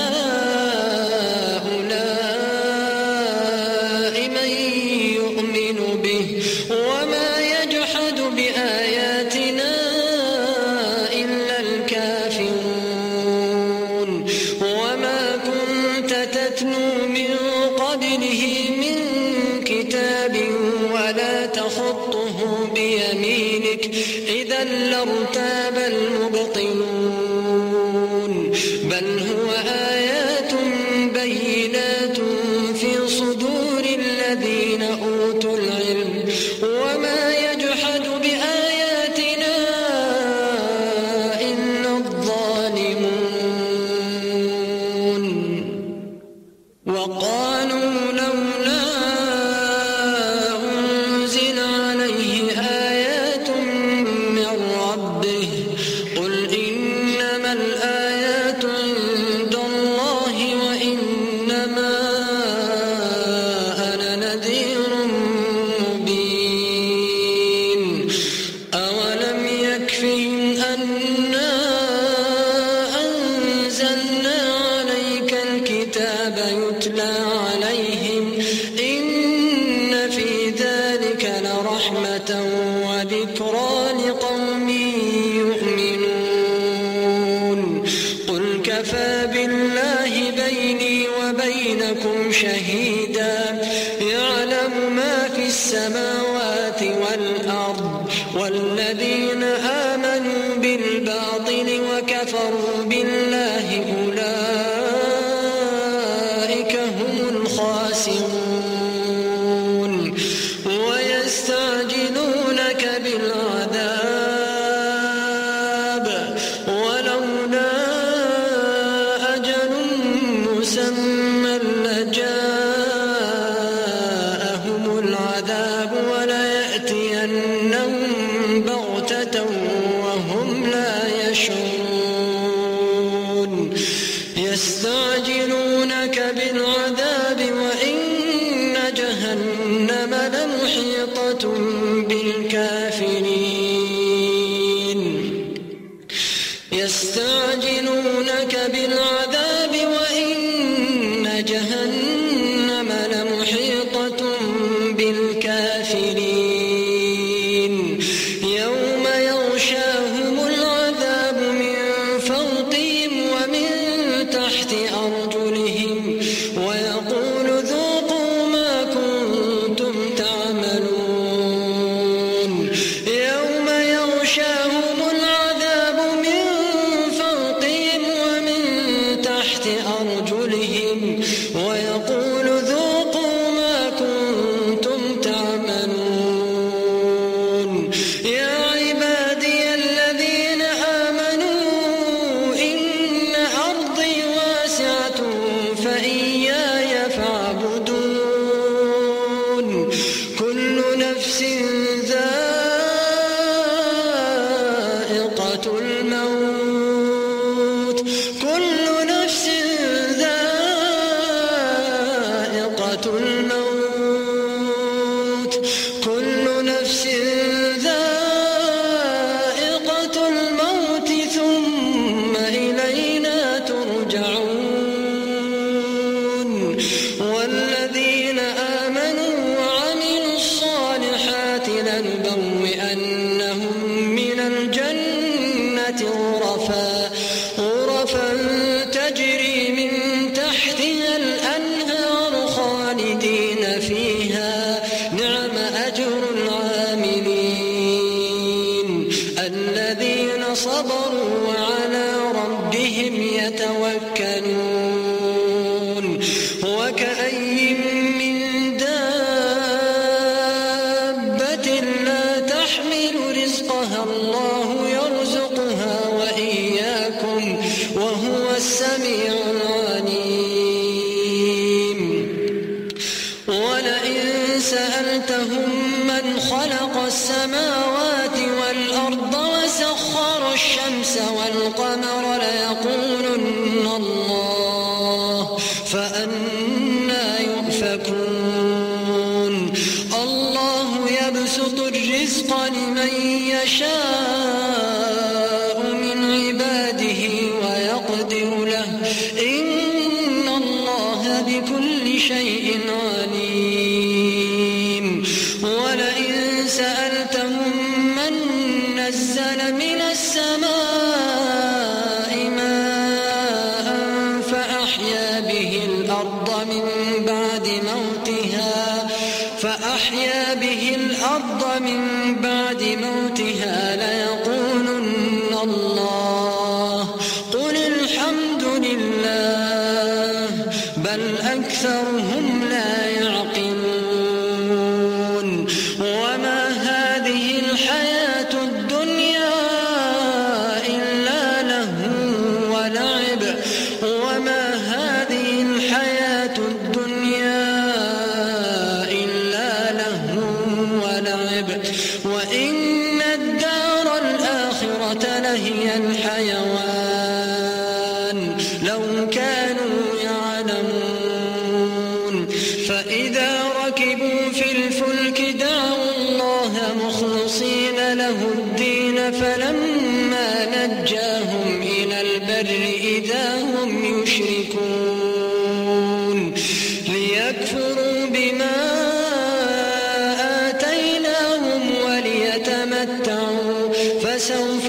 هؤلاء من يؤمن به وما يجحد بآياتنا إلا الكافرون وما كنت تتلو من قبله من كتاب ولا تخطه بيمينك إذا لارتاب المبطلون بل هو آيات بينات في صدور الذين أوتوا العلم وما يجحد بآياتنا إلا الظالمون وقالوا لولا أنزل عليه آيات من ربه قل إنما الآيات عند الله وإنما أنا نذير مبين أولم يكفهم أنا أنزلنا عليك الكتاب يتلى عليهم إن في ذلك لرحمة وذكرى لقوم يؤمنون قل كفى بالله بيني وبينكم شهيدا يعلم ما في السماوات والأرض والذين آمنوا بالباطل وكفروا بالله أولئك هم الخاسرون خاسرون ويستعجلونك بالعذاب ولولا أجل مسمى لجاءهم العذاب وليأتينهم بغتة وهم لا يشعرون يستعجلونك بالعذاب وإن جهنم لمحيطة بالكافرين يستعجلونك بالعذاب وإن جهنم لمحيطة بالكافرين يوم يغشاهم العذاب من فوقهم ومن تحت أرجلهم ويقول ذوقوا ما كنتم تعملون يوم يغشاهم العذاب من فوقهم ومن تحت أرجلهم ويقول ذوقوا ما كنتم تعملون يا عبادي الذين آمنوا إن أرضي واسعة فإياي فاعبدون كل نفس ذائقة الموت كل نفس ذائقة الموت كل نفس ذائقة الموت ثم إلينا ترجعون والذين آمنوا وعملوا الصالحات لنبوئنهم من الجنة غرفا تجري من تحتها الأنهار خالدين فيها نعم أجر العاملين الذين صبروا وعلى ربهم يتوكلون وكأي من دابة لا تحمل رزقها الله يرزقها وإياكم وهو السميع العليم ولئن سألتهم من خلق السماوات والأرض وسخر الشمس والقمر ليقولن الله فأنى يؤفكون الله يبسط الرزق لمن يشاء من عباده ويقدر له إن الله بكل شيء عليم ولئن سألتهم من نزل من السماء ماء فأحيا به الأرض من بعد موتها ليقولن الله قل الحمد لله بل أكثرهم لا يعقلون وما هذه الحياة الدنيا إلا لهو ولعب وما هذه الحياة الدنيا إلا لهو ولعب وإن الدار الآخرة لهي الحيوان لو كانوا يعلمون فإذا ركبوا في الفلك دعوا الله مخلصين له الدين فلما نجاهم إلى البر إذا هم يشركون ليكفروا بما آتيناهم وليتمتعوا فسوف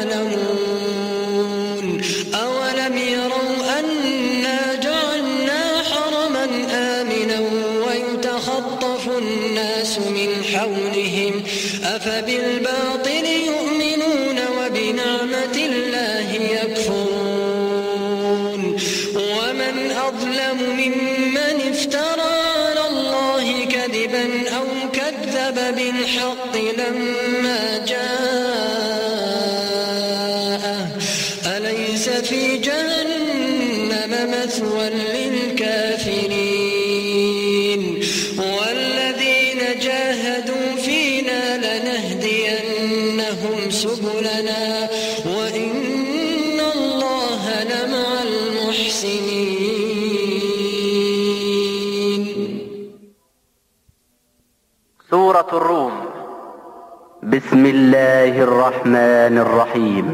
يعلمون أولم يروا أنا جعلنا حرما آمنا ويتخطف الناس من حولهم أفبالباطل يؤمنون وبنعمة الله يكفرون ومن أظلم ممن افترى بالحق لما جاءه أليس في جهنم مثوى للكافرين والذين جاهدوا فينا لنهدينهم سبلنا وإن الله لمع المحسنين. سورة الروم. بسم الله الرحمن الرحيم.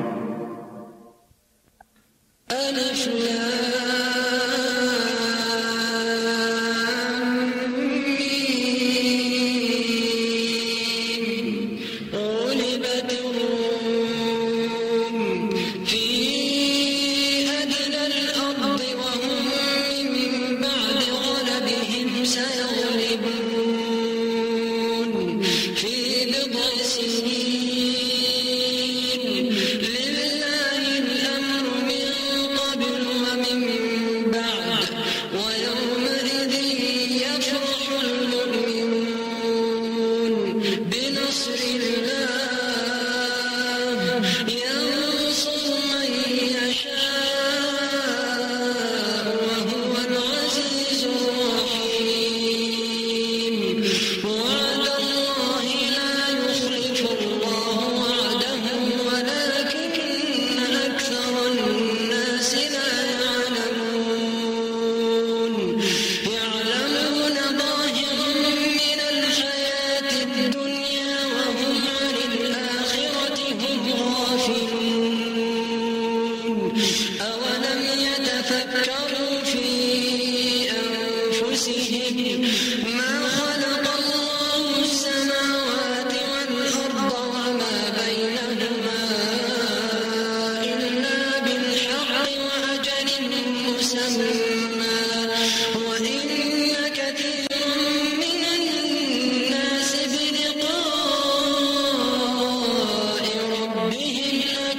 ألف غلبت الروم في أدنى الأرض وهم من بعد غلبهم سيغلبون في بضع سنين لله الأمر من قبل ومن بعد ويومئذ يفرح المؤمنون بنصر الله ينصر من يشاء وهو العزيز الرحيم. وعد الله لا يخلف الله وعده ولكن أكثر الناس لا يعلمون يعلمون ظاهرا من الحياة الدنيا وهم عن الآخرة هم غافلون. أولم يتفكروا في أنفسهم ما خلق الله السماوات والأرض وما بينهما إلا بالحق وأجل مسمى وإن كثيرا من الناس بلقاء ربهم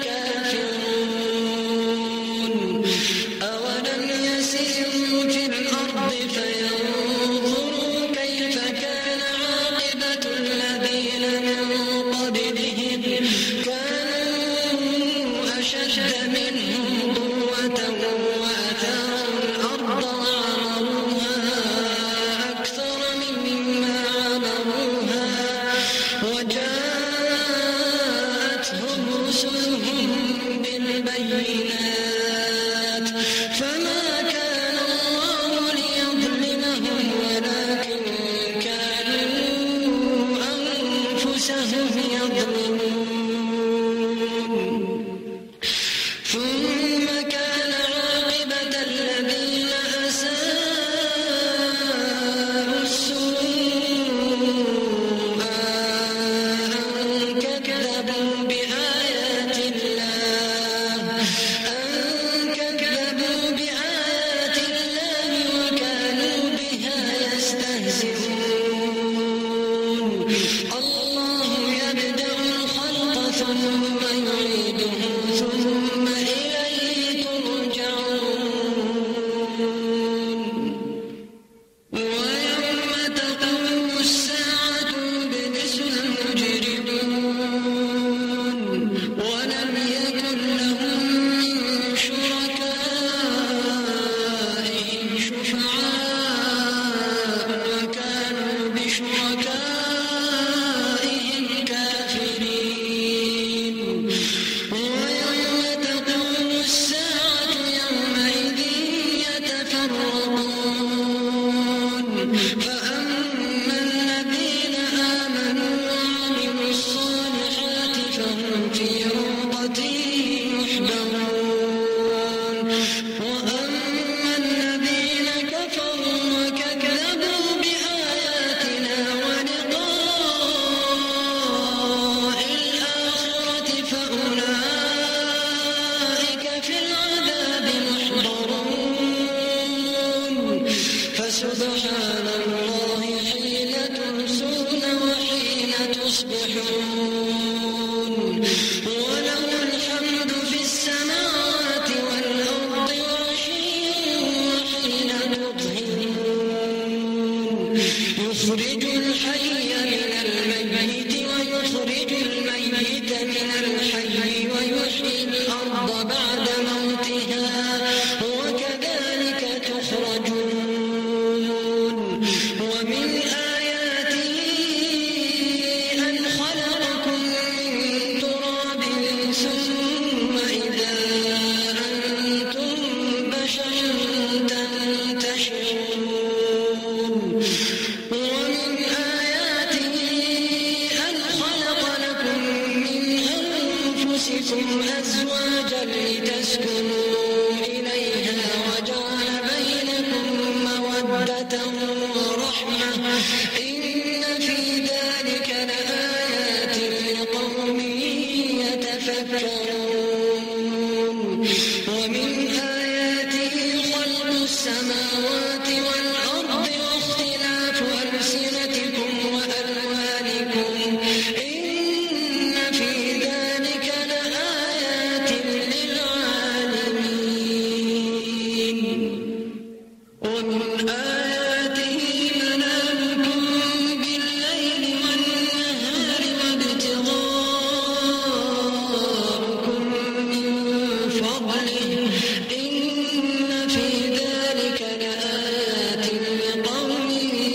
لكافرون. أولم يسيروا في الأرض فينظروا كيف كان عاقبة الذين من قبلهم كانوا أشد منهم قوة وأثاروا الأرض وعمروها أكثر مما عمروها وجاءتهم رسلهم بالبينات فما كان الله ليظلمهم ولكن كانوا أنفسهم يظلمون. ثم كان عاقبة الذين أساءوا السوء أن كذبوا بآيات الله وكانوا بها يستهزئون. الله يبدأ الخلق ثم يعيده ثم إليه ترجعون. ويوم تقوم الساعة يبلس المجرمون ولم يكن لهم من شركائهم شفعاء وكانوا بشركائهم كافرين. ويوم تقوم الساعة يومئذ يتفرقون فأما الذين آمنوا وعملوا الصالحات فهم في روضة يحبرون. وأما الذين كفروا وكذبوا بآياتنا ولقاء الآخرة فأولئك في العذاب محضرون. فسبحان الله حين تمسون وحين تصبحون وله الحمد في السماوات والأرض وعشيا وحين تظهرون يخرج الحي من الميت إن في ذلك لآيات لقوم يتفكرون ومن آياته خلق السماوات والأرض واختلاف ألسنتكم وألوانكم إن في ذلك لآيات للعالمين ومن آياته منامكم بالليل والنهار وابتغاؤكم من فضله إن في ذلك لآيات لقوم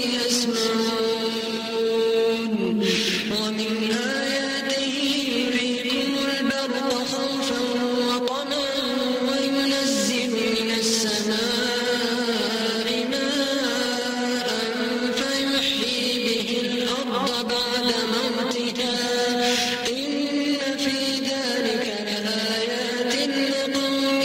يسمعون ومن آياته يريكم البرق خوفا وطمعا وينزل من السماء ماء فيحيي به الأرض بعد موتها إن في ذلك لآيات لقوم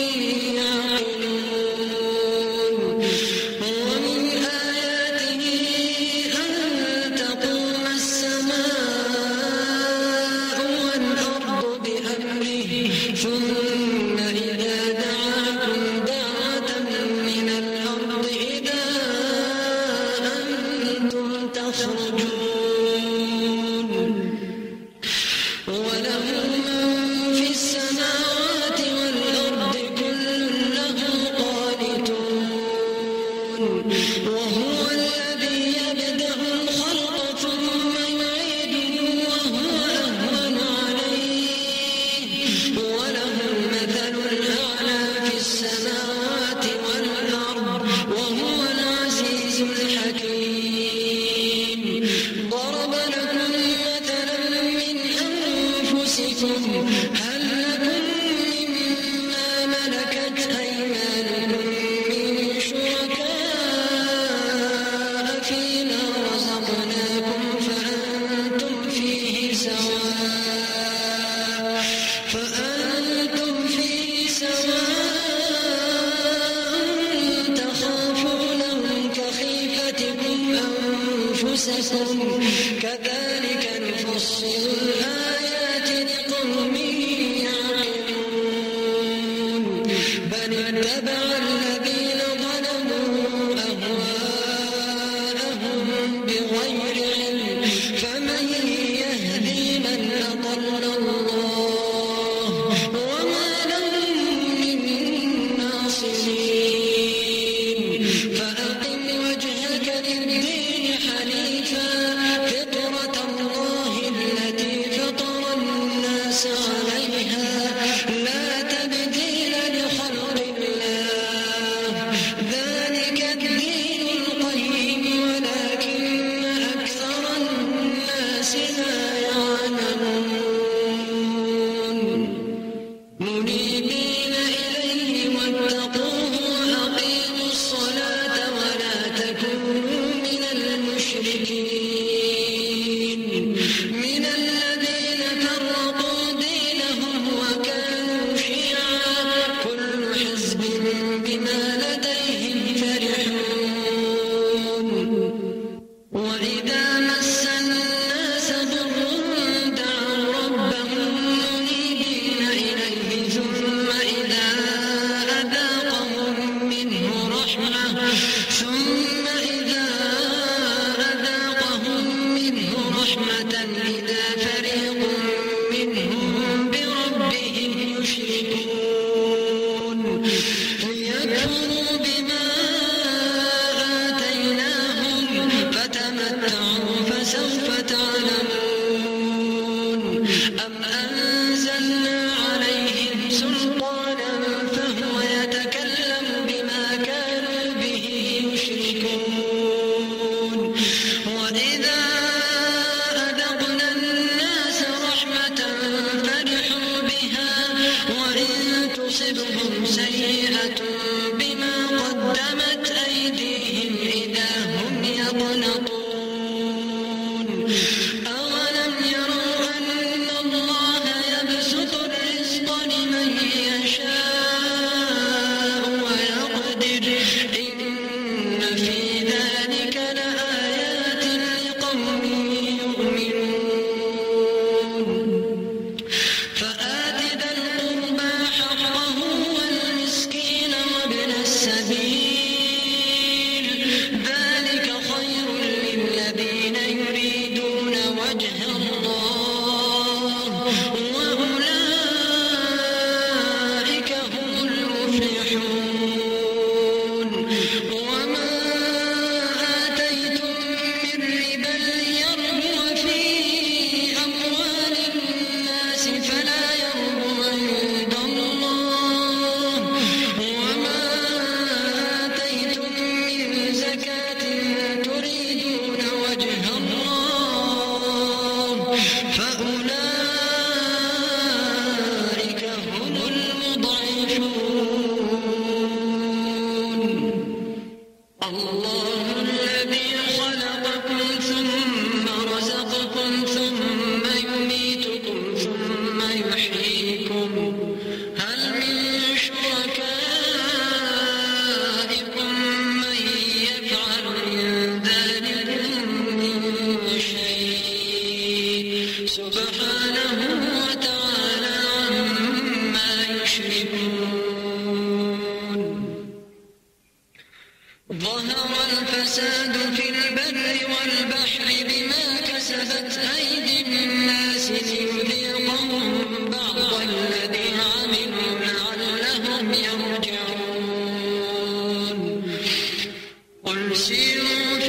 يعقلون ومن آياته أن تقوم السماء والأرض بأمره ثم إذا دعاكم دعوة من الأرض إذا أنتم تخرجون وله من في السماوات والأرض كل له قانتون وهو الذي يبدأ الخلق ثم يعيده وهو أهون عليه وله المثل الأعلى في السماوات والأرض وهو العزيز الحكيم ضرب لكم مثلا من أنفسكم هل لكم مما ملكت أيمانكم من شركاء فيما رزقناكم فأنتم فيه سواء تخافونهم كخيفتكم أنفسكم كذلك نفصل الآيات لقوم يعقلون بل اتبع الذين ظلموا أهواءهم بغير علم فمن يهدي من أضل الله وما لهم من ناصرين فأقم وجهك للدين حنيفا فطرة الله التي فطر الناس عليها لا تبديل لخلق الله ذلك الدين القيم ولكن أكثر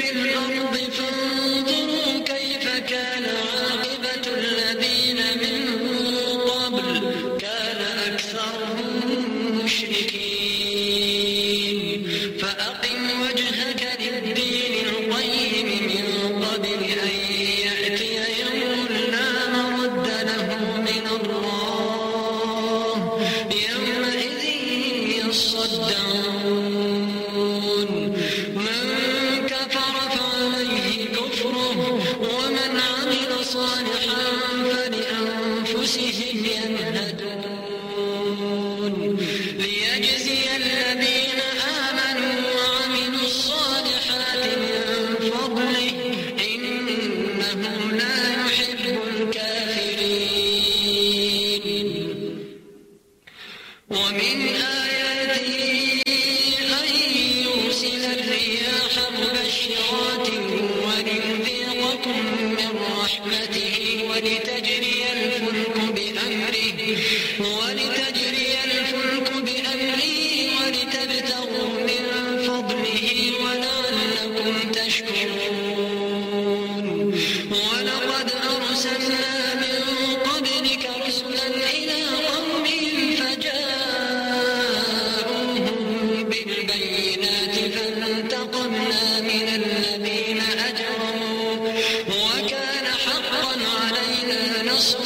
في الأرض فانظروا كيف كان عاقبة الذين من قبل كان أكثرهم مشركين فأقم وجهك للدين القيم من قبل أن يأتي يوم لا مرد له من الله يومئذ يصدعون من كفر فعليه كفره ومن عمل صالحا فلأنفسهم يمهدون ليجزي الذين آمنوا وعملوا الصالحات من فضله إنه لا يحب الكافرين ومن آياته أن يرسل الرياح مبشرات وليذيقكم من رحمته ولتجري الفلك بأمره ولتبتغوا من فضله ولعلكم تشكرون ولقد أرسلنا من قبلك رسلا إلى قومهم فجاءوهم بالبينات فانتقمنا من الذين أجرموا وكان حقا علينا نصر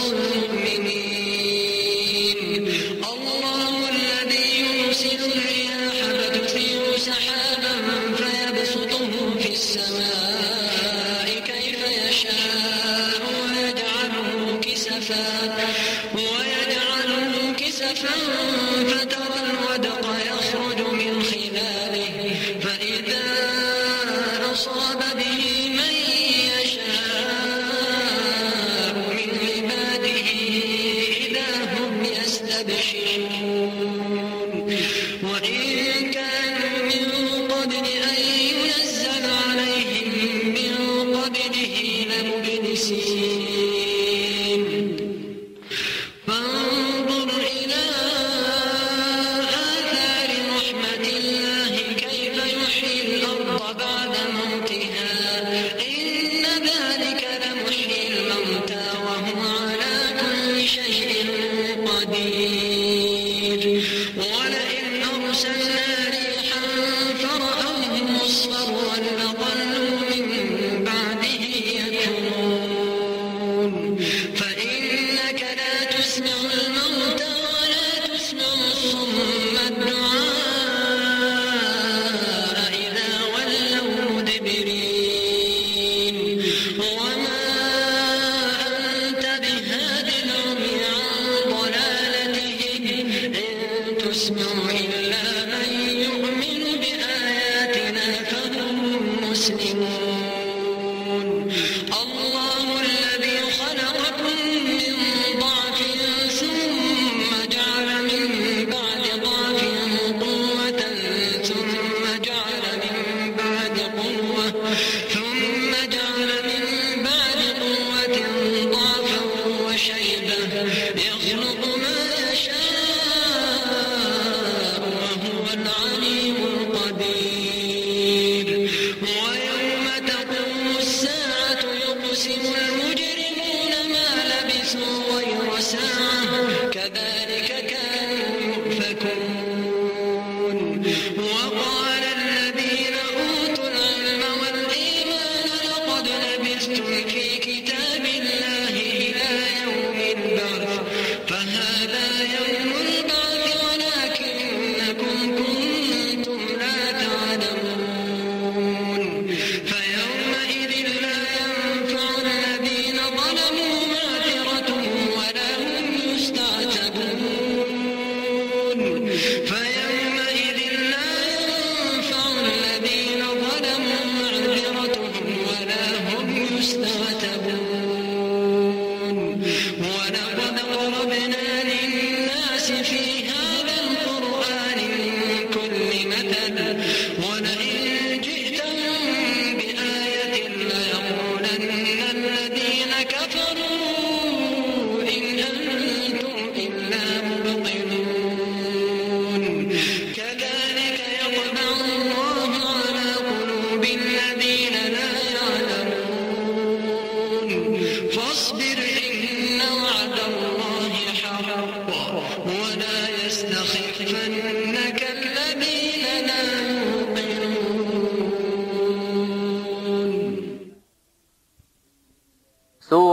المؤمنين الله الذي يرسل الرياح فتثير سحابا فيبسطه في السماء كيف يشاء ويجعله كسفا فترى الودق يخرج من خلاله فإذا أصاب به من يشاء من عباده إذا هم يستبشرون وإن كانوا من قبل أن ينزل عليهم من قبله لمبلسين فانظر إلى آثار رحمة الله كيف يحيي الأرض بعد موتها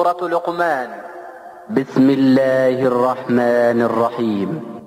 سورة لقمان. بسم الله الرحمن الرحيم.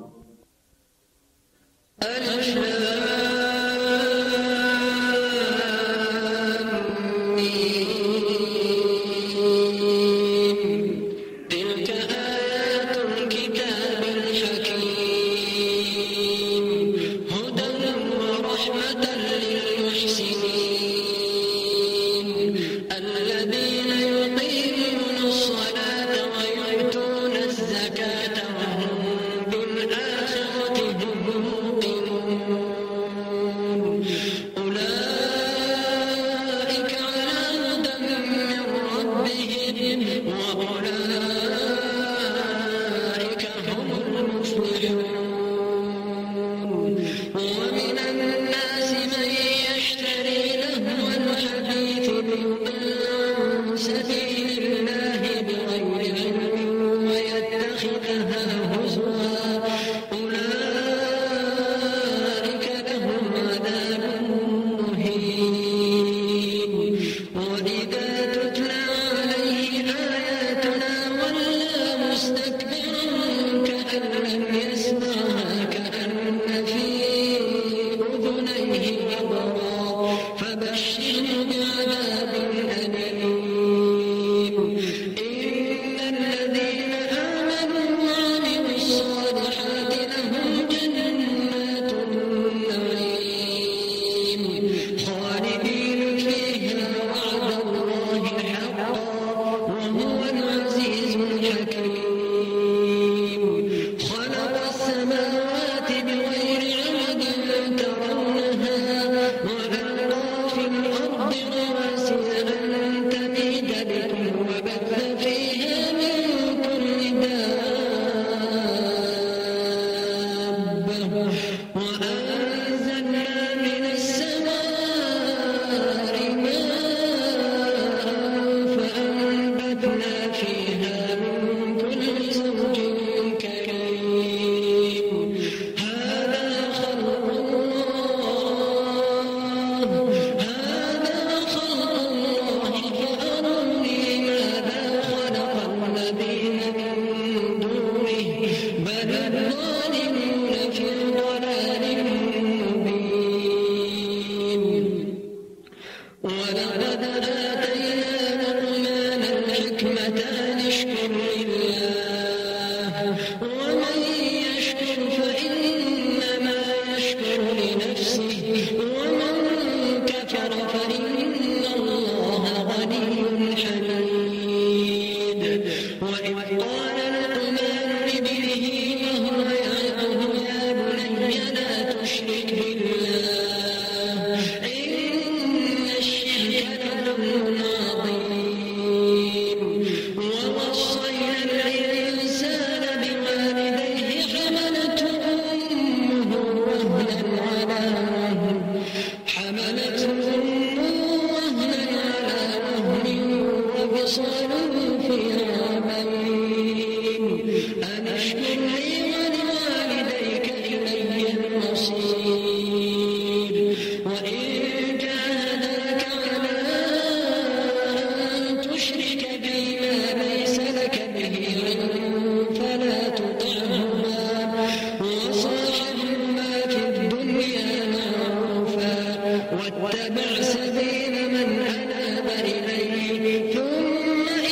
واتبع سبيل من أناب إليه ثم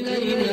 إلينا